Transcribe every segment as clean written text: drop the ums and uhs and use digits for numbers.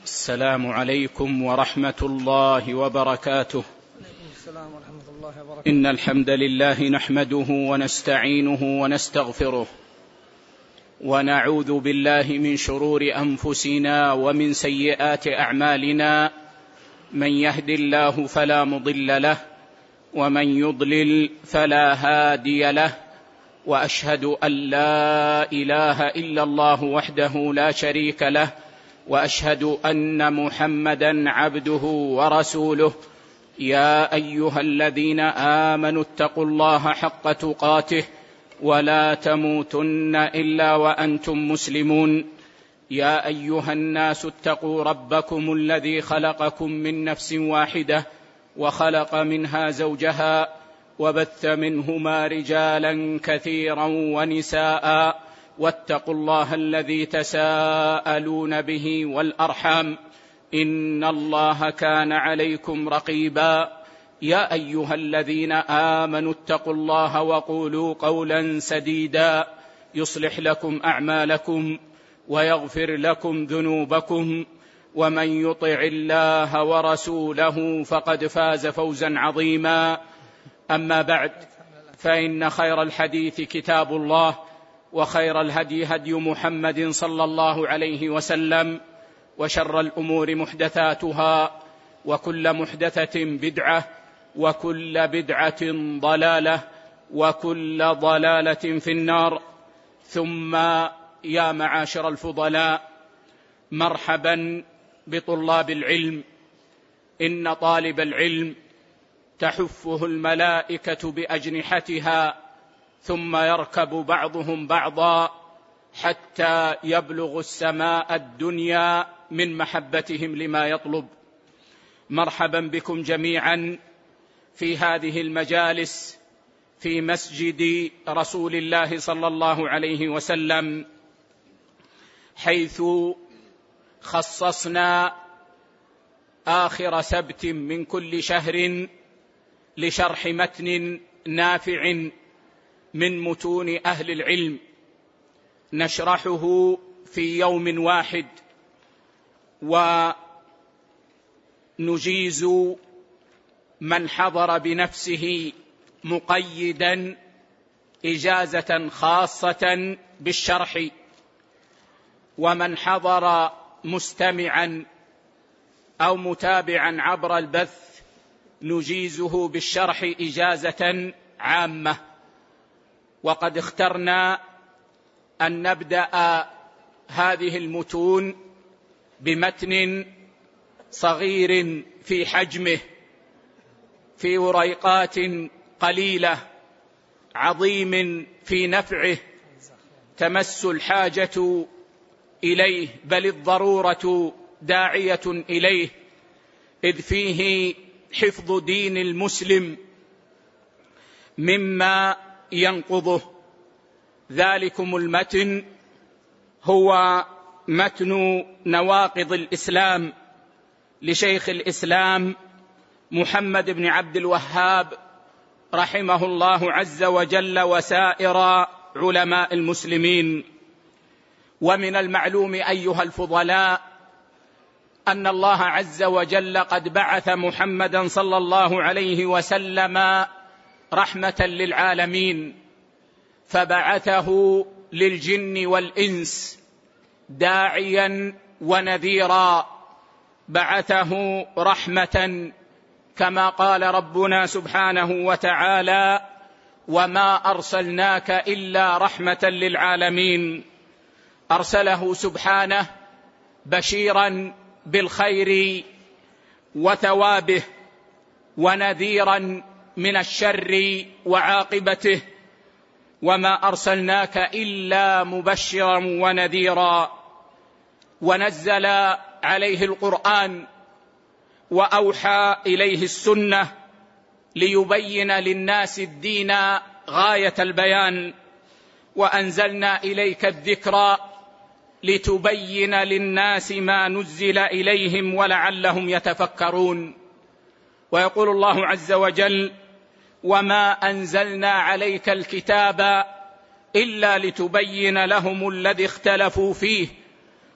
السلام عليكم ورحمة الله وبركاته. السلام ورحمة الله وبركاته. إن الحمد لله نحمده ونستعينه ونستغفره ونعوذ بالله من شرور أنفسنا ومن سيئات أعمالنا. من يهد الله فلا مضل له ومن يضلل فلا هادي له، وأشهد أن لا إله إلا الله وحده لا شريك له، وأشهد أن محمدا عبده ورسوله. يا أيها الذين آمنوا اتقوا الله حق تقاته ولا تموتن إلا وأنتم مسلمون. يا أيها الناس اتقوا ربكم الذي خلقكم من نفس واحدة وخلق منها زوجها وبث منهما رجالا كثيرا ونساء، واتقوا الله الذي تساءلون به والأرحام إن الله كان عليكم رقيبا. يا أيها الذين آمنوا اتقوا الله وقولوا قولا سديدا يصلح لكم أعمالكم ويغفر لكم ذنوبكم، ومن يطع الله ورسوله فقد فاز فوزا عظيما. أما بعد، فإن خير الحديث كتاب الله، وخير الهدي هدي محمد صلى الله عليه وسلم، وشر الأمور محدثاتها، وكل محدثة بدعة، وكل بدعة ضلالة، وكل ضلالة في النار. ثم يا معاشر الفضلاء، مرحبا بطلاب العلم. إن طالب العلم تحفه الملائكة بأجنحتها، ثم يركب بعضهم بعضا حتى يبلغ السماء الدنيا من محبتهم لما يطلب. مرحبا بكم جميعا في هذه المجالس في مسجد رسول الله صلى الله عليه وسلم، حيث خصصنا آخر سبت من كل شهر لشرح متن نافع من متون أهل العلم، نشرحه في يوم واحد، ونجيز من حضر بنفسه مقيدا إجازة خاصة بالشرح، ومن حضر مستمعا أو متابعا عبر البث نجيزه بالشرح إجازة عامة. وقد اخترنا أن نبدأ هذه المتون بمتن صغير في حجمه، في وريقات قليلة، عظيم في نفعه، تمس الحاجة إليه، بل الضرورة داعية إليه، إذ فيه حفظ دين المسلم مما ينقضه. ذلكم المتن هو متن نواقض الإسلام لشيخ الإسلام محمد بن عبد الوهاب رحمه الله عز وجل وسائر علماء المسلمين. ومن المعلوم أيها الفضلاء أن الله عز وجل قد بعث محمدا صلى الله عليه وسلم رحمة للعالمين، فبعثه للجن والإنس داعيا ونذيرا، بعثه رحمة كما قال ربنا سبحانه وتعالى: وما أرسلناك إلا رحمة للعالمين. أرسله سبحانه بشيرا بالخير وثوابه، ونذيرا من الشر وعاقبته. وما أرسلناك إلا مبشرا ونذيرا. ونزل عليه القرآن وأوحى إليه السنة ليبين للناس الدين غاية البيان. وأنزلنا إليك الذكر لتبين للناس ما نزل إليهم ولعلهم يتفكرون. ويقول الله عز وجل: وما أنزلنا عليك الكتاب إلا لتبين لهم الذي اختلفوا فيه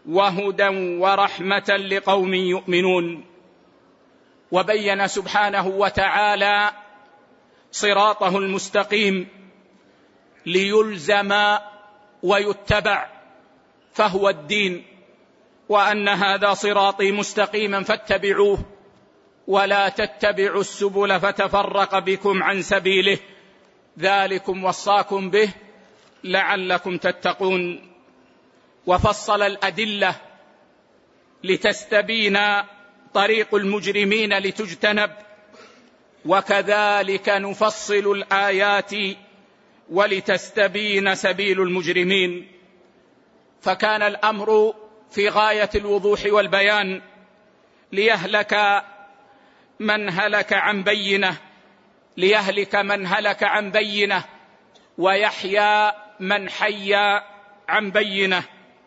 وهدى ورحمة لقوم يؤمنون. وبين سبحانه وتعالى صراطه المستقيم ليلزم ويتبع، فهو الدين، وأن هذا صراطي مستقيما فاتبعوه ولا تتبعوا السبل فتفرق بكم عن سبيله، ذلكم وصاكم به لعلكم تتقون. وفصل الأدلة لتستبين طريق المجرمين لتجتنب، وكذلك نفصل الآيات ولتستبين سبيل المجرمين. فكان الأمر في غاية الوضوح والبيان ليهلك من هلك عن بينة ويحيى من حي عن بينة.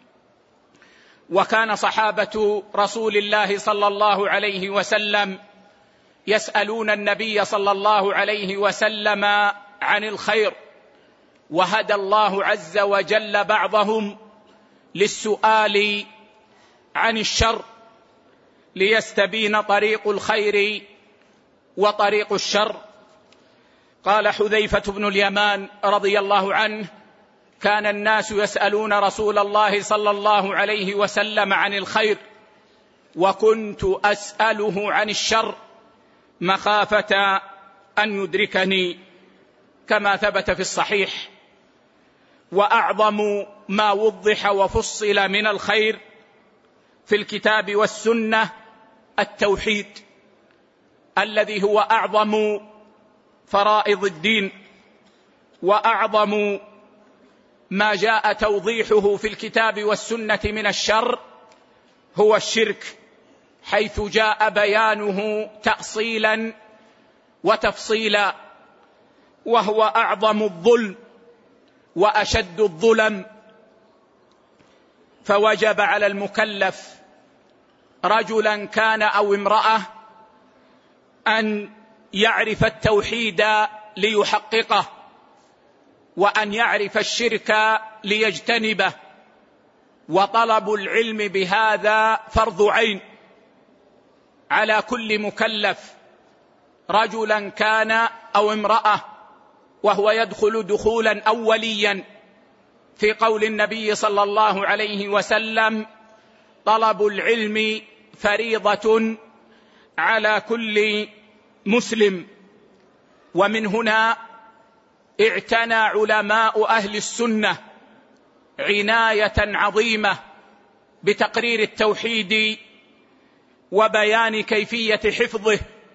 وكان صحابة رسول الله صلى الله عليه وسلم يسألون النبي صلى الله عليه وسلم عن الخير، وهدى الله عز وجل بعضهم للسؤال عن الشر ليستبين طريق الخير وطريق الشر. قال حذيفة بن اليمان رضي الله عنه: كان الناس يسألون رسول الله صلى الله عليه وسلم عن الخير، وكنت أسأله عن الشر مخافة أن يدركني، كما ثبت في الصحيح. وأعظم ما وضح وفصل من الخير في الكتاب والسنة التوحيد، الذي هو أعظم فرائض الدين، وأعظم ما جاء توضيحه في الكتاب والسنة من الشر هو الشرك، حيث جاء بيانه تأصيلا وتفصيلا، وهو أعظم الظلم وأشد الظلم. فوجب على المكلف رجلا كان أو امرأة أن يعرف التوحيد ليحققه، وأن يعرف الشرك ليجتنبه، وطلب العلم بهذا فرض عين على كل مكلف، رجلا كان أو امرأة، وهو يدخل دخولا أوليا في قول النبي صلى الله عليه وسلم: طلب العلم فريضة على كل مسلم. ومن هنا اعتنى علماء أهل السنة عناية عظيمة بتقرير التوحيد وبيان كيفية حفظه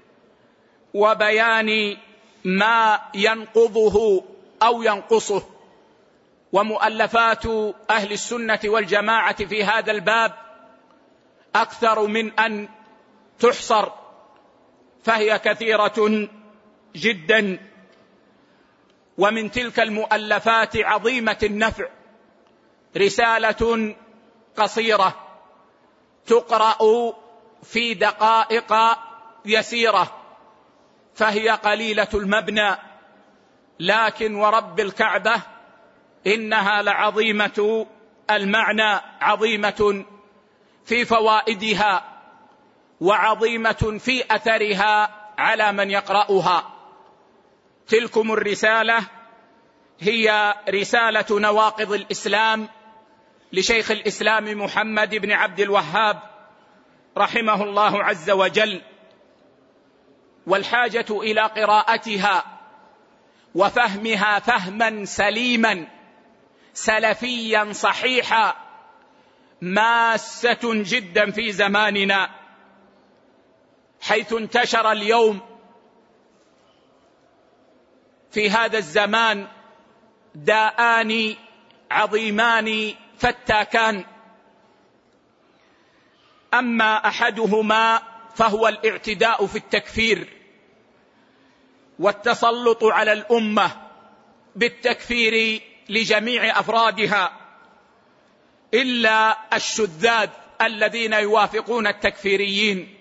وبيان ما ينقضه أو ينقصه. ومؤلفات أهل السنة والجماعة في هذا الباب أكثر من أن تحصر، فهي كثيرة جدا. ومن تلك المؤلفات عظيمة النفع رسالة قصيرة تقرأ في دقائق يسيرة، فهي قليلة المبنى، لكن ورب الكعبة إنها لعظيمة المعنى، عظيمة في فوائدها وعظيمة في أثرها على من يقرأها. تلكم الرسالة هي رسالة نواقض الإسلام لشيخ الإسلام محمد بن عبد الوهاب رحمه الله عز وجل، والحاجة إلى قراءتها وفهمها فهما سليما سلفيا صحيحا ماسة جدا في زماننا، حيث انتشر اليوم في هذا الزمان داءان عظيمان فتاكان. أما أحدهما فهو الاعتداء في التكفير والتسلط على الأمة بالتكفير لجميع أفرادها إلا الشذاذ الذين يوافقون التكفيريين،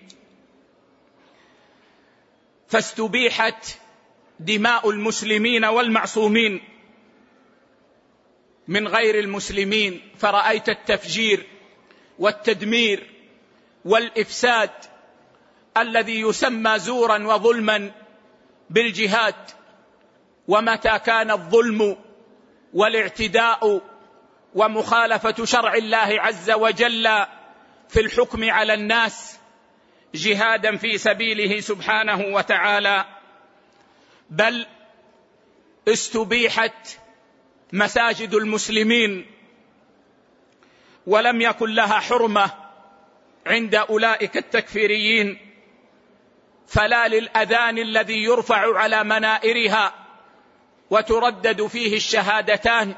فاستبيحت دماء المسلمين والمعصومين من غير المسلمين، فرأيت التفجير والتدمير والإفساد الذي يسمى زورا وظلما بالجهاد. ومتى كان الظلم والاعتداء ومخالفة شرع الله عز وجل في الحكم على الناس جهادا في سبيله سبحانه وتعالى، بل استبيحت مساجد المسلمين ولم يكن لها حرمة عند أولئك التكفيريين، فلا للأذان الذي يرفع على منائرها وتردد فيه الشهادتان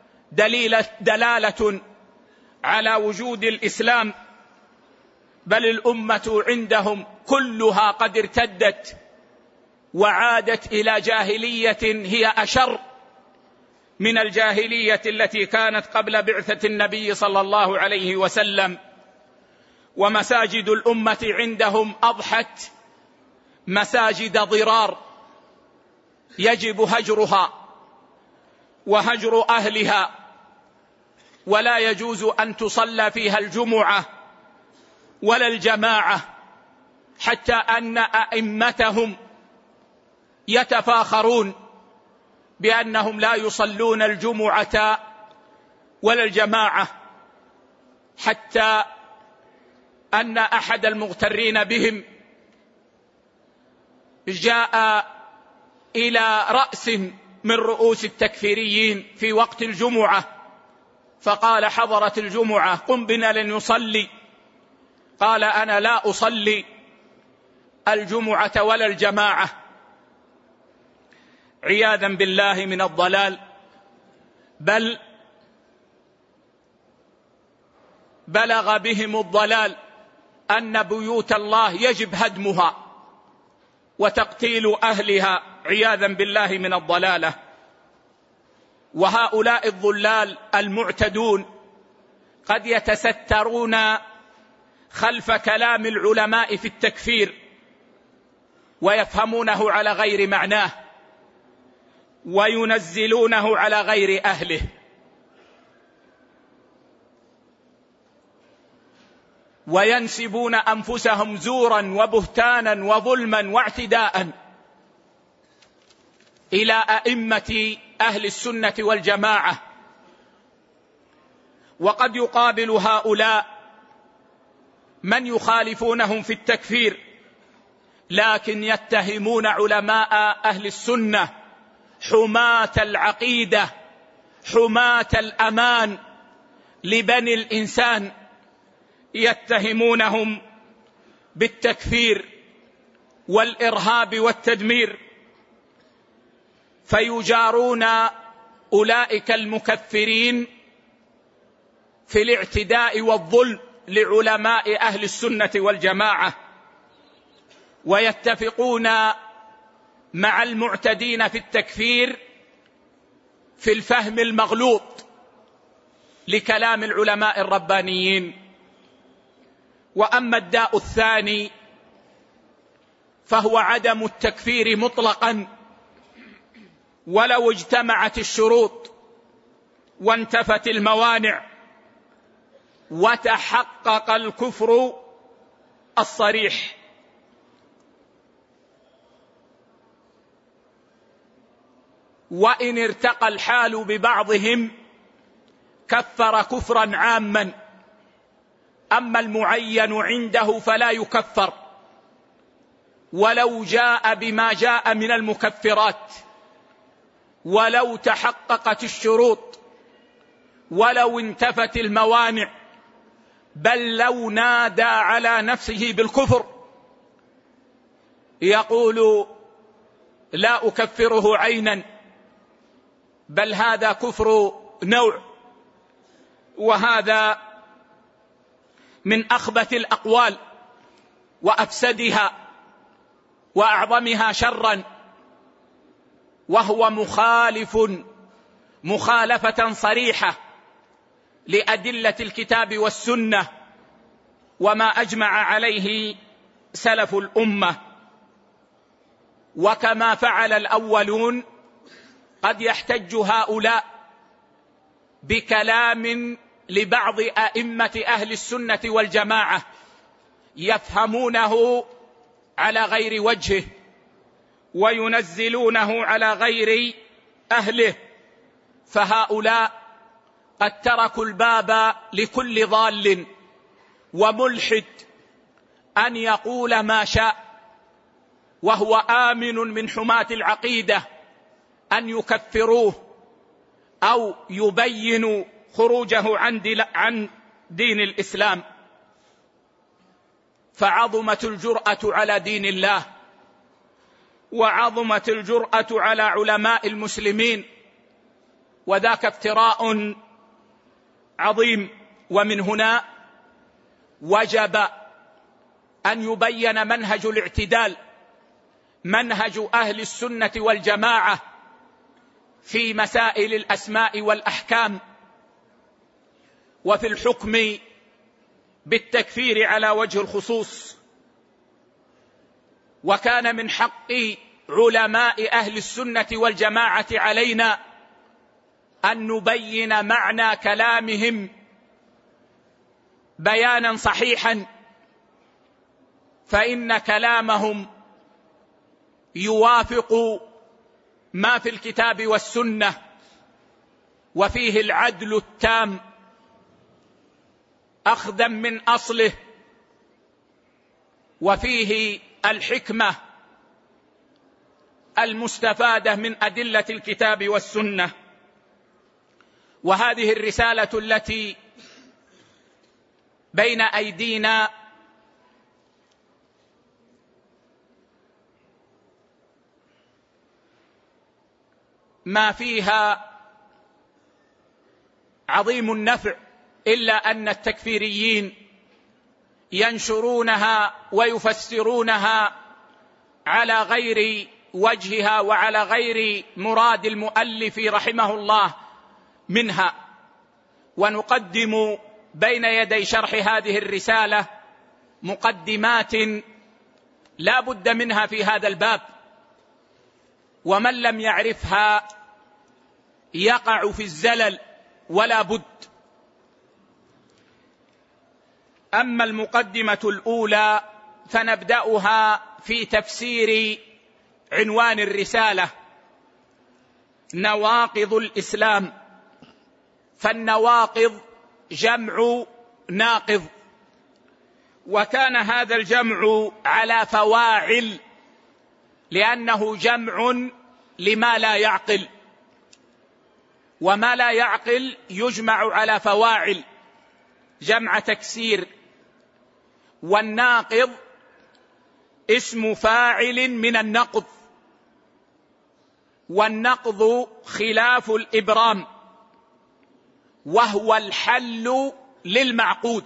دلالة على وجود الإسلام، بل الأمة عندهم كلها قد ارتدت وعادت إلى جاهلية هي أشر من الجاهلية التي كانت قبل بعثة النبي صلى الله عليه وسلم. ومساجد الأمة عندهم أضحت مساجد ضرار يجب هجرها وهجر أهلها، ولا يجوز أن تصلى فيها الجمعة ولا الجماعة، حتى أن أئمتهم يتفاخرون بأنهم لا يصلون الجمعة ولا الجماعة، حتى أن أحد المغترين بهم جاء إلى رأس من رؤوس التكفيريين في وقت الجمعة فقال: حضرت الجمعة، قم بنا لنصلي. قال: أنا لا أصلي الجمعة ولا الجماعة، عياذا بالله من الضلال. بل بلغ بهم الضلال أن بيوت الله يجب هدمها وتقتيل أهلها، عياذا بالله من الضلالة. وهؤلاء الضلال المعتدون قد يتسترون خلف كلام العلماء في التكفير ويفهمونه على غير معناه وينزلونه على غير أهله. وينسبون أنفسهم زورا وبهتانا وظلما واعتداء إلى أئمة أهل السنة والجماعة. وقد يقابل هؤلاء من يخالفونهم في التكفير لكن يتهمون علماء أهل السنة حماة العقيدة حماة الأمان لبني الإنسان، يتهمونهم بالتكفير والإرهاب والتدمير، فيجارون أولئك المكفرين في الاعتداء والظلم لعلماء أهل السنة والجماعة، ويتفقون مع المعتدين في التكفير في الفهم المغلوط لكلام العلماء الربانيين. وأما الداء الثاني فهو عدم التكفير مطلقا ولو اجتمعت الشروط وانتفت الموانع وتحقق الكفر الصريح. وإن ارتقى الحال ببعضهم كفر كفرا عاما، أما المعين عنده فلا يكفر ولو جاء بما جاء من المكفرات، ولو تحققت الشروط، ولو انتفت الموانع، بل لو نادى على نفسه بالكفر يقول: لا أكفره عينا، بل هذا كفر نوع. وهذا من أخبث الأقوال وأفسدها وأعظمها شرا، وهو مخالفة صريحة لأدلة الكتاب والسنة وما أجمع عليه سلف الأمة. وكما فعل الأولون قد يحتج هؤلاء بكلام لبعض أئمة أهل السنة والجماعة يفهمونه على غير وجهه وينزلونه على غير أهله، فهؤلاء قد تركوا الباب لكل ضال وملحد أن يقول ما شاء، وهو آمن من حماة العقيدة أن يكفروه أو يبينوا خروجه عن دين الإسلام. فعظمت الجرأة على دين الله، وعظمت الجرأة على علماء المسلمين، وذاك افتراء عظيم. ومن هنا وجب أن يبين منهج الاعتدال، منهج أهل السنة والجماعة في مسائل الأسماء والأحكام وفي الحكم بالتكفير على وجه الخصوص. وكان من حق علماء أهل السنة والجماعة علينا أن نبين معنى كلامهم بيانا صحيحا، فإن كلامهم يوافق ما في الكتاب والسنة، وفيه العدل التام أخذا من أصله، وفيه الحكمة المستفادة من أدلة الكتاب والسنة. وهذه الرسالة التي بين أيدينا ما فيها عظيم النفع، إلا أن التكفيريين ينشرونها ويفسرونها على غير وجهها وعلى غير مراد المؤلف رحمه الله منها. ونقدم بين يدي شرح هذه الرسالة مقدمات لا بد منها في هذا الباب، ومن لم يعرفها يقع في الزلل ولا بد. أما المقدمة الأولى فنبدأها في تفسير عنوان الرسالة: نواقض الإسلام. فالنواقض جمع ناقض، وكان هذا الجمع على فواعل لأنه جمع لما لا يعقل، وما لا يعقل يجمع على فواعل، جمع تكسير. والناقض اسم فاعل من النقض، والنقض خلاف الإبرام، وهو الحل للمعقود.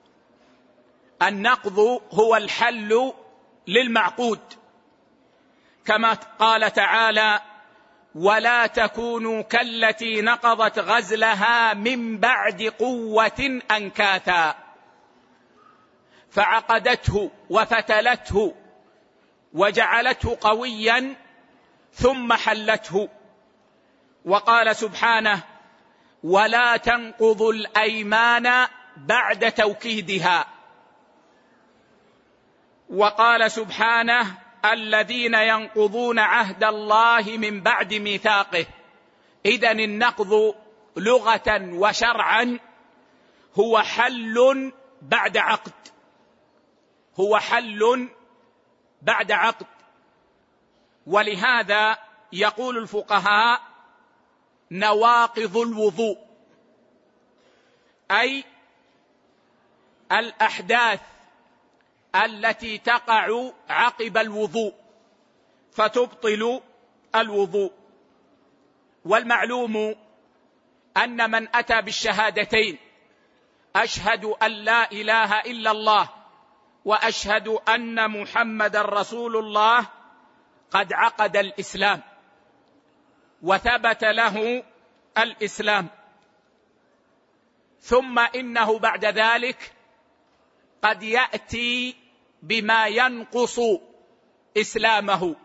النقض هو الحل للمعقود، كما قال تعالى: ولا تكونوا كالتي نقضت غزلها من بعد قوة أنكاثا، فعقدته وفتلته وجعلته قويا ثم حلته. وقال سبحانه: ولا تنقضوا الأيمان بعد توكيدها. وقال سبحانه: الذين ينقضون عهد الله من بعد ميثاقه. إذن النقض لغة وشرعا هو حل بعد عقد، هو حل بعد عقد. ولهذا يقول الفقهاء: نواقض الوضوء، أي الأحداث التي تقع عقب الوضوء فتبطل الوضوء. والمعلوم أن من أتى بالشهادتين: أشهد أن لا إله إلا الله وأشهد أن محمد رسول الله، قد عقد الإسلام وثبت له الإسلام. ثم إنه بعد ذلك قد يأتي بما ينقص إسلامه،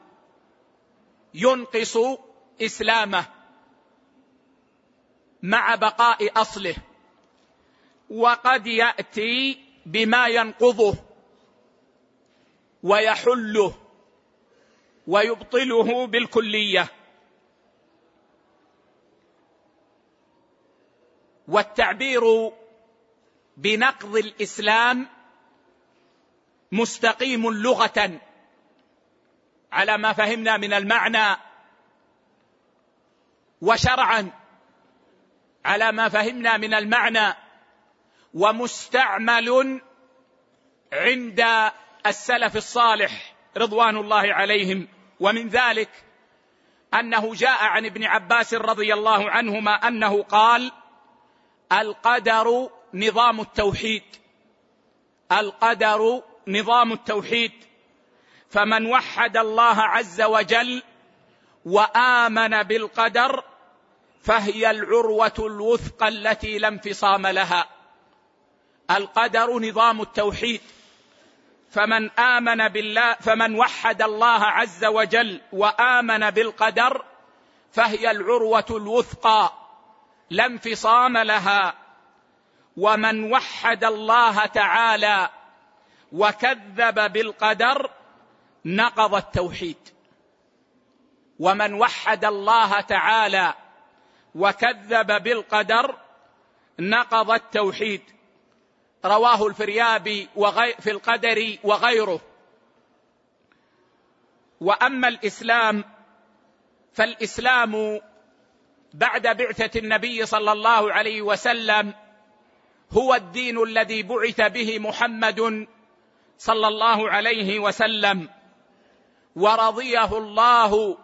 ينقص إسلامه مع بقاء أصله. وقد يأتي بما ينقضه ويحله ويبطله بالكلية. والتعبير بنقض الإسلام مستقيم لغة على ما فهمنا من المعنى، وشرعا على ما فهمنا من المعنى، ومستعمل عند السلف الصالح رضوان الله عليهم. ومن ذلك أنه جاء عن ابن عباس رضي الله عنهما أنه قال: القدر نظام التوحيد، القدر نظام التوحيد، فمن وحد الله عز وجل وآمن بالقدر فهي العروة الوثقى التي لا انفصام لها. القدر نظام التوحيد، فمن وحد الله عز وجل وآمن بالقدر فهي العروة الوثقى لا انفصام لها. ومن وحد الله تعالى وكذب بالقدر نقض التوحيد. ومن وحد الله تعالى وكذب بالقدر نقض التوحيد. رواه الفريابي في القدر وغيره. وأما الإسلام فالإسلام بعد بعثة النبي صلى الله عليه وسلم هو الدين الذي بعث به محمد صلى الله عليه وسلم، ورضيه الله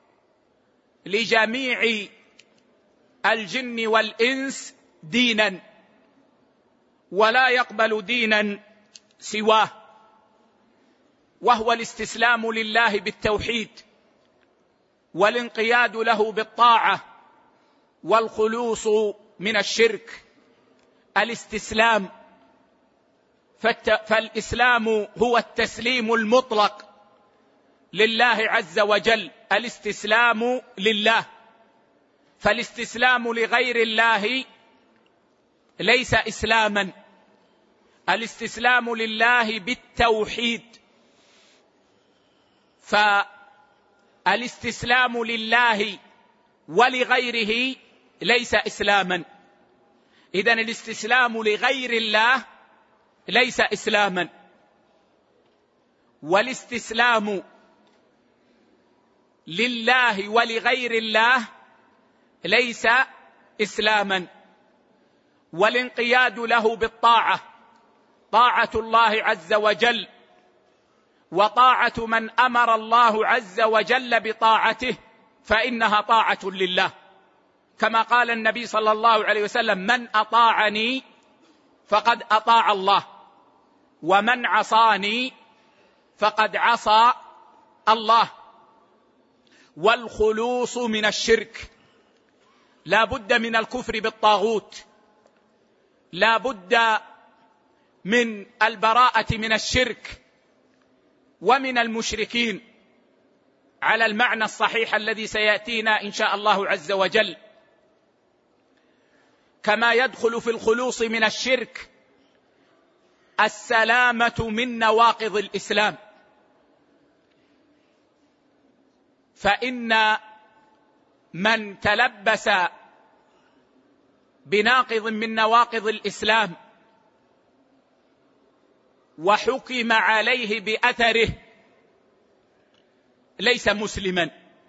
لجميع الجن والإنس دينا، ولا يقبل دينا سواه، وهو الاستسلام لله بالتوحيد والانقياد له بالطاعة والخلوص من الشرك. الاستسلام، فالإسلام هو التسليم المطلق لله عز وجل، الاستسلام لله. فالاستسلام لغير الله ليس إسلاما. الاستسلام لله بالتوحيد، فالاستسلام لله ولغيره ليس إسلاما. إذن الاستسلام لغير الله ليس إسلاما، والاستسلام لله ولغير الله ليس إسلاما. والانقياد له بالطاعة، طاعة الله عز وجل وطاعة من أمر الله عز وجل بطاعته فإنها طاعة لله، كما قال النبي صلى الله عليه وسلم: من أطاعني فقد أطاع الله، ومن عصاني فقد عصى الله. والخلوص من الشرك، لا بد من الكفر بالطاغوت، لا بد من البراءة من الشرك ومن المشركين على المعنى الصحيح الذي سيأتينا إن شاء الله عز وجل. كما يدخل في الخلوص من الشرك السلامة من نواقض الإسلام، فإن من تلبس بناقض من نواقض الإسلام وحكم عليه بأثره ليس مسلما.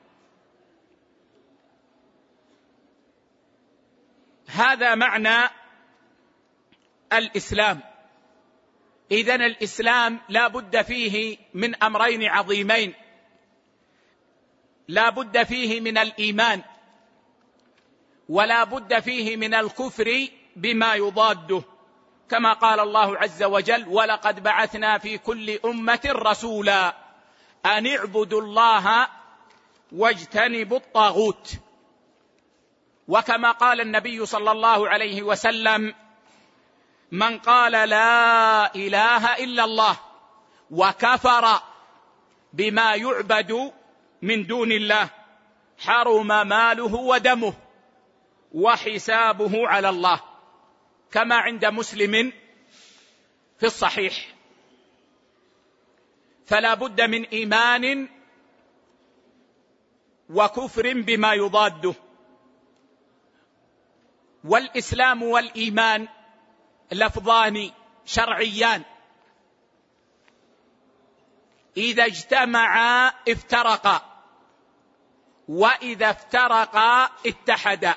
هذا معنى الإسلام. إذن الإسلام لا بد فيه من أمرين عظيمين: لا بد فيه من الإيمان، ولا بد فيه من الكفر بما يضاده، كما قال الله عز وجل: ولقد بعثنا في كل أمة رسولا أن اعبدوا الله واجتنبوا الطاغوت. وكما قال النبي صلى الله عليه وسلم: من قال لا إله إلا الله وكفر بما يعبد من دون الله حرم ماله ودمه وحسابه على الله. كما عند مسلم في الصحيح. فلا بد من إيمان وكفر بما يضاده. والإسلام والإيمان لفظان شرعيان، إذا اجتمعا افترقا، وإذا افترقا اتحدا.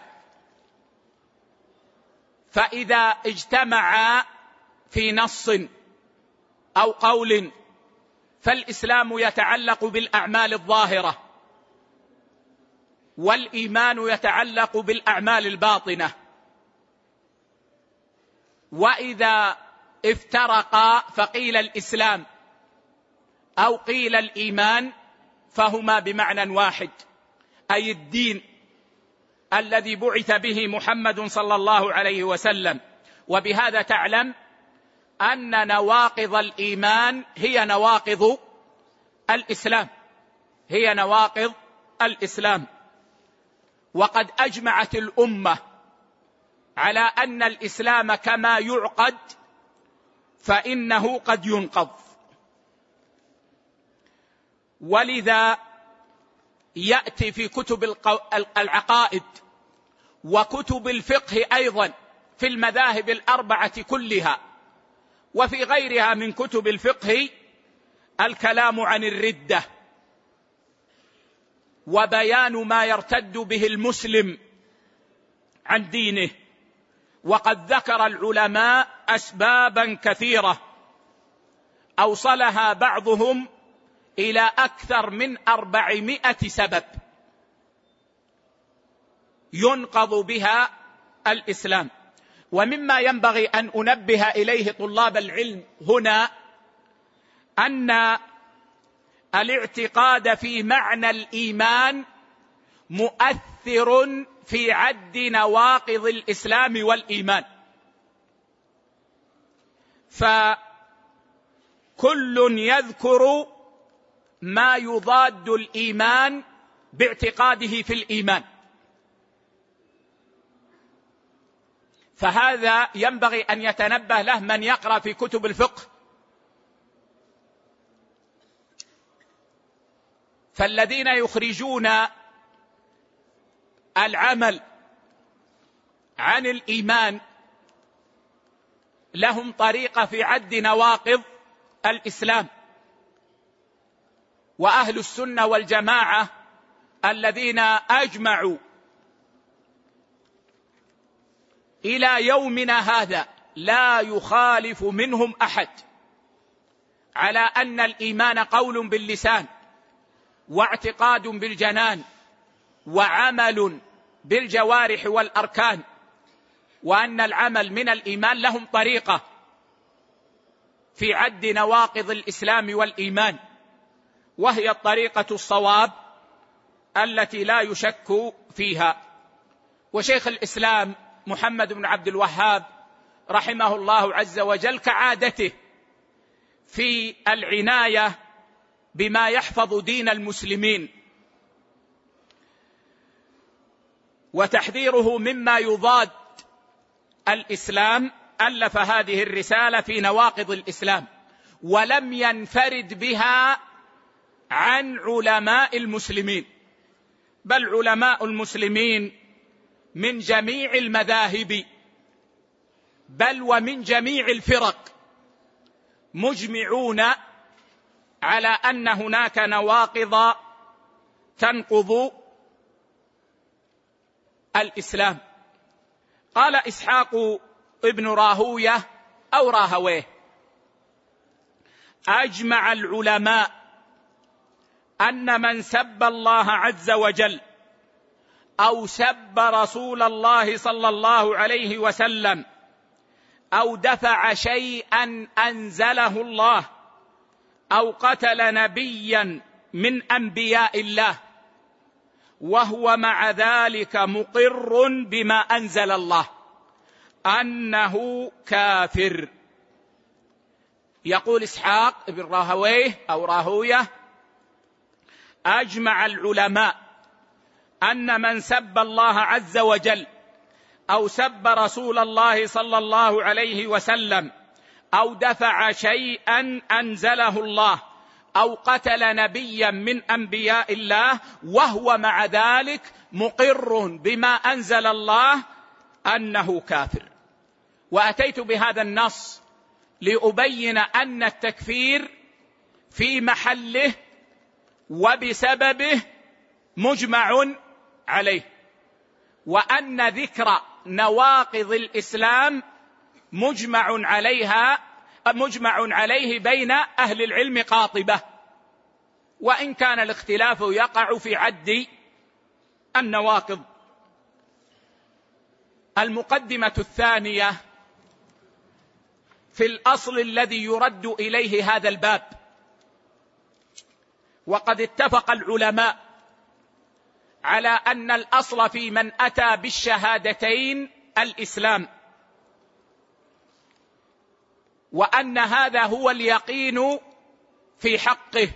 فإذا اجتمعا في نص أو قول فالإسلام يتعلق بالأعمال الظاهرة، والإيمان يتعلق بالأعمال الباطنة. وإذا افترقا فقيل الإسلام أو قيل الإيمان، فهما بمعنى واحد، أي الدين الذي بعث به محمد صلى الله عليه وسلم. وبهذا تعلم أن نواقض الإيمان هي نواقض الإسلام، هي نواقض الإسلام. وقد أجمعت الأمة على أن الإسلام كما يعقد فإنه قد ينقض. ولذا يأتي في كتب العقائد وكتب الفقه أيضا في المذاهب الأربعة كلها وفي غيرها من كتب الفقه الكلام عن الردة وبيان ما يرتد به المسلم عن دينه. وقد ذكر العلماء أسبابا كثيرة أوصلها بعضهم إلى أكثر من 400 سبب ينقض بها الإسلام. ومما ينبغي أن أنبه إليه طلاب العلم هنا أن الاعتقاد في معنى الإيمان مؤثر في عد نواقض الإسلام والإيمان. فكل يذكر ما يضاد الإيمان باعتقاده في الإيمان، فهذا ينبغي أن يتنبه له من يقرأ في كتب الفقه. فالذين يخرجون العمل عن الإيمان لهم طريقة في عد نواقض الإسلام. وأهل السنة والجماعة الذين أجمعوا إلى يومنا هذا لا يخالف منهم أحد على أن الإيمان قول باللسان واعتقاد بالجنان وعمل بالجوارح والأركان، وأن العمل من الإيمان لهم طريقة في عد نواقض الإسلام والإيمان، وهي الطريقة الصواب التي لا يشك فيها. وشيخ الإسلام محمد بن عبد الوهاب رحمه الله عز وجل كعادته في العناية بما يحفظ دين المسلمين وتحذيره مما يضاد الإسلام ألف هذه الرسالة في نواقض الإسلام، ولم ينفرد بها عن علماء المسلمين، بل علماء المسلمين من جميع المذاهب بل ومن جميع الفرق مجمعون على أن هناك نواقض تنقض الإسلام. قال إسحاق ابن راهوية أو راهويه: أجمع العلماء أن من سب الله عز وجل أو سب رسول الله صلى الله عليه وسلم أو دفع شيئا أنزله الله أو قتل نبيا من أنبياء الله وهو مع ذلك مقر بما أنزل الله أنه كافر. يقول إسحاق ابن راهويه أو راهوية: أجمع العلماء أن من سب الله عز وجل أو سب رسول الله صلى الله عليه وسلم أو دفع شيئا أنزله الله أو قتل نبيا من أنبياء الله وهو مع ذلك مقر بما أنزل الله أنه كافر. وأتيت بهذا النص لأبين أن التكفير في محله وبسببه مجمع عليه، وأن ذكر نواقض الإسلام مجمع عليه بين أهل العلم قاطبة، وإن كان الاختلاف يقع في عد النواقض. المقدمة الثانية في الأصل الذي يرد إليه هذا الباب. وقد اتفق العلماء على أن الأصل في من أتى بالشهادتين الإسلام، وأن هذا هو اليقين في حقه.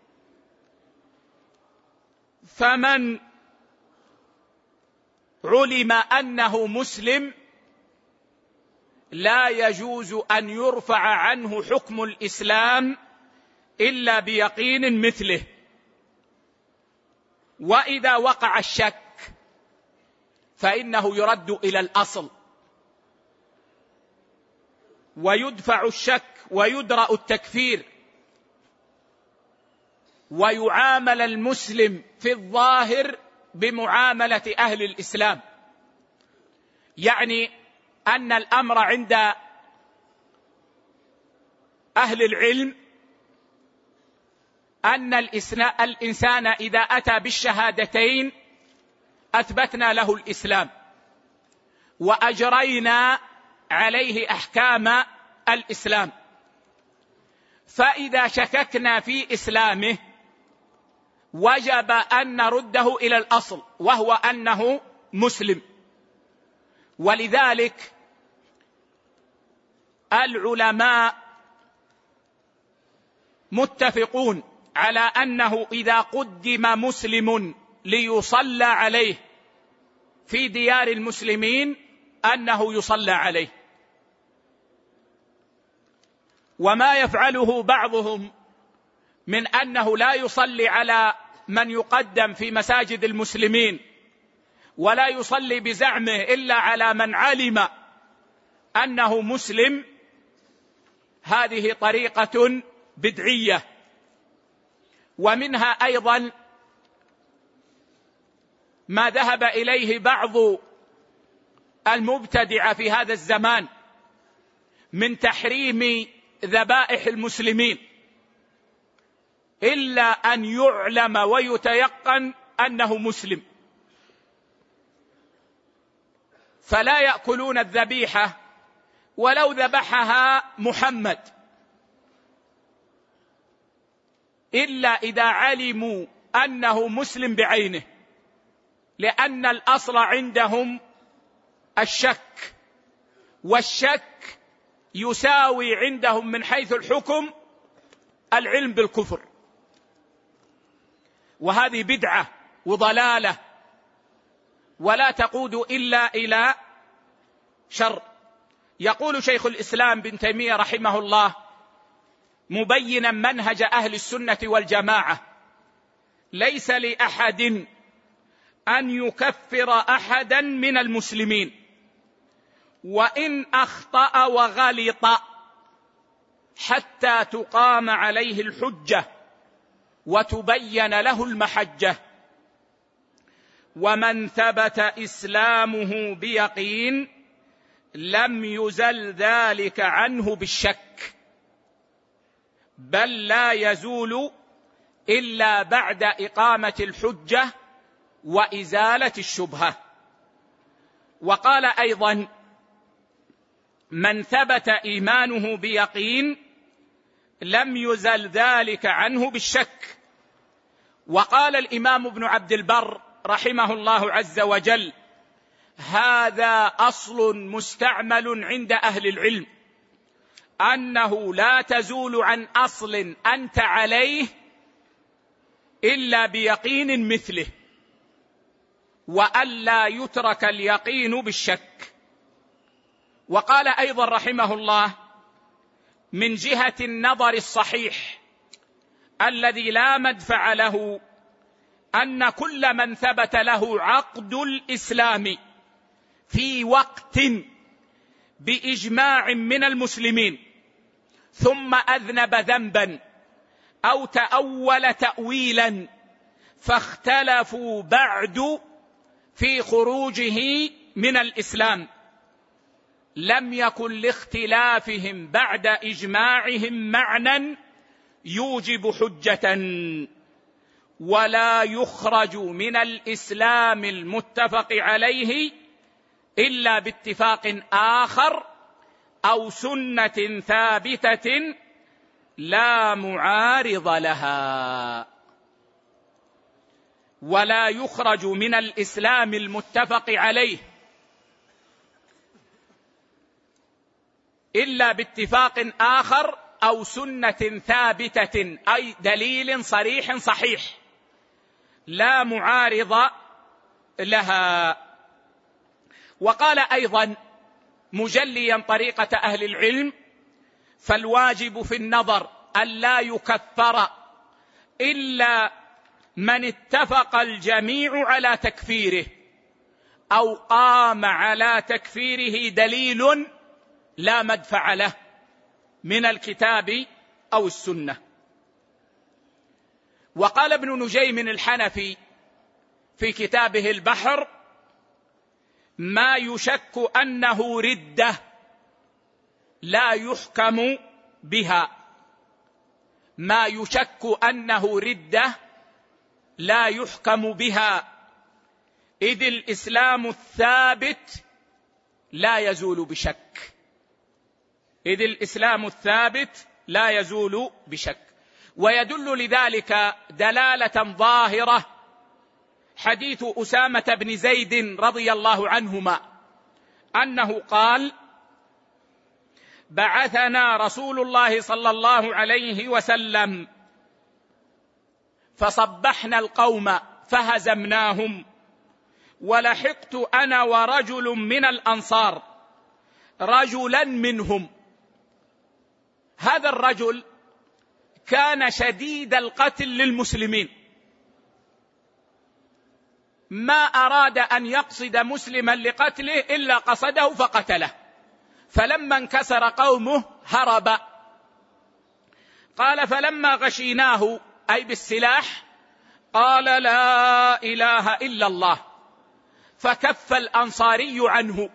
فمن علم أنه مسلم لا يجوز أن يرفع عنه حكم الإسلام إلا بيقين مثله. وإذا وقع الشك فإنه يرد إلى الأصل، ويدفع الشك ويدرأ التكفير، ويعامل المسلم في الظاهر بمعاملة أهل الإسلام. يعني أن الأمر عند أهل العلم أن الإنسان إذا أتى بالشهادتين أثبتنا له الإسلام وأجرينا عليه أحكام الإسلام. فإذا شككنا في إسلامه وجب أن نرده إلى الأصل، وهو أنه مسلم. ولذلك العلماء متفقون على أنه إذا قدم مسلم ليصلى عليه في ديار المسلمين أنه يصلى عليه. وما يفعله بعضهم من أنه لا يصلي على من يقدم في مساجد المسلمين ولا يصلي بزعمه إلا على من علم أنه مسلم، هذه طريقة بدعية. ومنها أيضا ما ذهب إليه بعض المبتدعة في هذا الزمان من تحريم ذبائح المسلمين إلا أن يعلم ويتيقن أنه مسلم، فلا يأكلون الذبيحة ولو ذبحها محمد إلا إذا علموا أنه مسلم بعينه، لأن الأصل عندهم الشك، والشك يساوي عندهم من حيث الحكم العلم بالكفر، وهذه بدعة وضلالة ولا تقود إلا إلى شر. يقول شيخ الإسلام بن تيمية رحمه الله مبينا منهج أهل السنة والجماعة: ليس لأحد أن يكفر أحدا من المسلمين وإن أخطأ وغلط حتى تقام عليه الحجة وتبين له المحجة، ومن ثبت إسلامه بيقين لم يزل ذلك عنه بالشك، بل لا يزول إلا بعد إقامة الحجة وإزالة الشبهة. وقال أيضا: من ثبت إيمانه بيقين لم يزل ذلك عنه بالشك. وقال الإمام ابن عبد البر رحمه الله عز وجل: هذا أصل مستعمل عند أهل العلم، أنه لا تزول عن أصل أنت عليه إلا بيقين مثله. وألا يترك اليقين بالشك. وقال أيضا رحمه الله: من جهة النظر الصحيح الذي لا مدفع له، أن كل من ثبت له عقد الإسلام في وقت بإجماع من المسلمين ثم أذنب ذنبا أو تأول تأويلا فاختلفوا بعد في خروجه من الإسلام، لم يكن لاختلافهم بعد إجماعهم معنى يوجب حجة، ولا يخرج من الإسلام المتفق عليه إلا باتفاق آخر أو سنة ثابتة لا معارض لها. ولا يخرج من الإسلام المتفق عليه إلا باتفاق آخر أو سنة ثابتة، أي دليل صريح صحيح لا معارض لها. وقال أيضا مجليا طريقة أهل العلم: فالواجب في النظر أن لا يكفر إلا من اتفق الجميع على تكفيره أو قام على تكفيره دليل لا مدفع له من الكتاب أو السنة. وقال ابن نجيم الحنفي في كتابه البحر: ما يشك أنه ردة لا يحكم بها. ما يشك أنه ردة لا يحكم بها، إذ الإسلام الثابت لا يزول بشك. إذ الإسلام الثابت لا يزول بشك. ويدل لذلك دلالة ظاهرة حديث أسامة بن زيد رضي الله عنهما أنه قال: بعثنا رسول الله صلى الله عليه وسلم فصبحنا القوم فهزمناهم، ولحقت أنا ورجل من الأنصار رجلا منهم. هذا الرجل كان شديد القتل للمسلمين، ما أراد أن يقصد مسلما لقتله إلا قصده فقتله، فلما انكسر قومه هرب. قال: فلما غشيناه أي بالسلاح قال: لا إله إلا الله، فكف الأنصاري عنه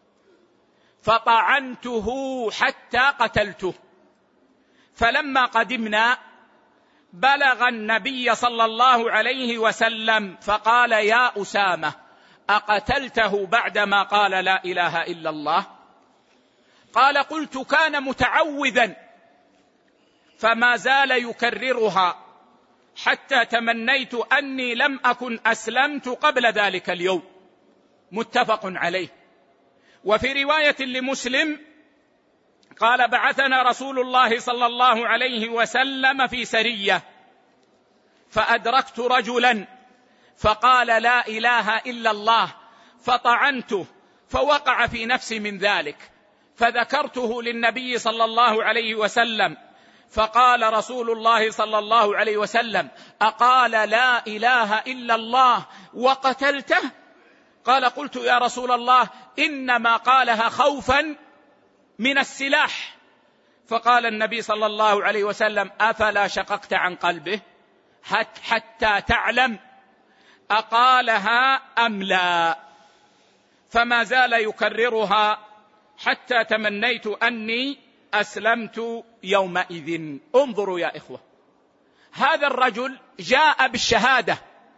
فطعنته حتى قتلته. فلما قدمنا بلغ النبي صلى الله عليه وسلم فقال: يا أسامة أقتلته بعدما قال لا إله إلا الله؟ قال: قلت: كان متعوذا فما زال يكررها حتى تمنيت أني لم أكن أسلمت قبل ذلك اليوم. متفق عليه. وفي رواية لمسلم قال: بعثنا رسول الله صلى الله عليه وسلم في سرية فأدركت رجلا فقال لا إله إلا الله فطعنته، فوقع في نفسي من ذلك فذكرته للنبي صلى الله عليه وسلم، فقال رسول الله صلى الله عليه وسلم: أقال لا إله إلا الله وقتلته؟ قال: قلت: يا رسول الله إنما قالها خوفا من السلاح. فقال النبي صلى الله عليه وسلم: أفلا شققت عن قلبه حتى تعلم أقالها أم لا؟ فما زال يكررها حتى تمنيت أني أسلمت يومئذ. انظروا يا إخوة، هذا الرجل جاء بالشهادة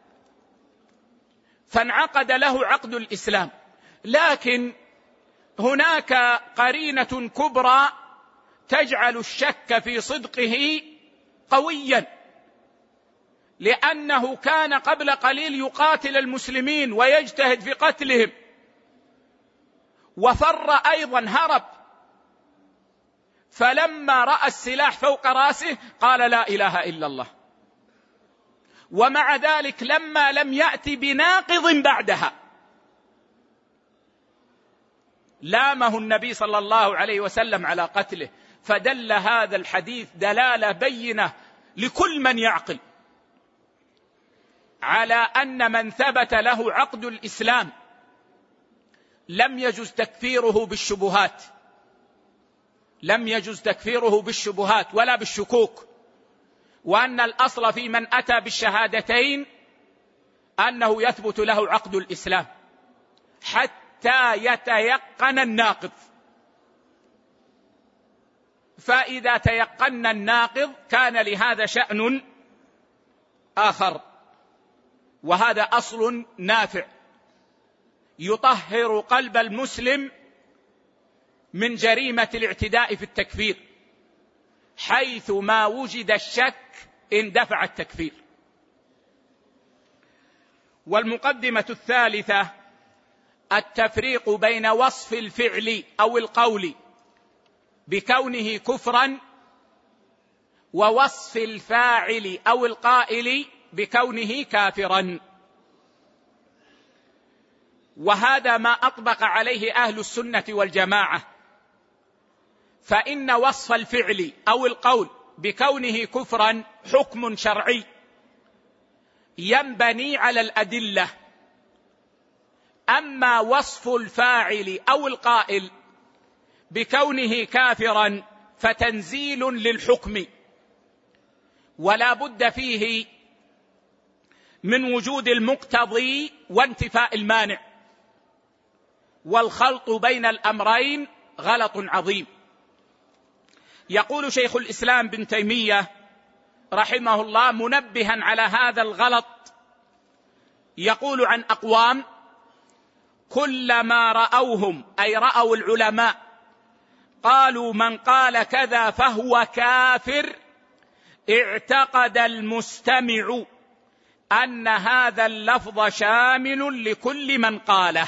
فانعقد له عقد الإسلام، لكن هناك قرينة كبرى تجعل الشك في صدقه قويا، لأنه كان قبل قليل يقاتل المسلمين ويجتهد في قتلهم، وفر أيضا هرب، فلما رأى السلاح فوق رأسه قال لا إله إلا الله. ومع ذلك لما لم يأتي بناقض بعدها لامه النبي صلى الله عليه وسلم على قتله. فدل هذا الحديث دلالة بينة لكل من يعقل على أن من ثبت له عقد الإسلام لم يجوز تكفيره بالشبهات، لم يجوز تكفيره بالشبهات ولا بالشكوك، وأن الأصل في من أتى بالشهادتين أنه يثبت له عقد الإسلام حتى يتيقن الناقض. فإذا تيقن الناقض كان لهذا شأن آخر، وهذا أصل نافع يطهر قلب المسلم من جريمة الاعتداء في التكفير، حيث ما وجد الشك اندفع التكفير. والمقدمة الثالثة التفريق بين وصف الفعل أو القول بكونه كفرا ووصف الفاعل أو القائل بكونه كافرا، وهذا ما أطبق عليه أهل السنة والجماعة. فإن وصف الفعل أو القول بكونه كفرا حكم شرعي ينبني على الأدلة، أما وصف الفاعل أو القائل بكونه كافرا فتنزيل للحكم، ولا بد فيه من وجود المقتضي وانتفاء المانع، والخلط بين الأمرين غلط عظيم. يقول شيخ الإسلام بن تيمية رحمه الله منبها على هذا الغلط، يقول عن أقوام كلما رأوهم أي رأوا العلماء قالوا من قال كذا فهو كافر اعتقد المستمع أن هذا اللفظ شامل لكل من قاله،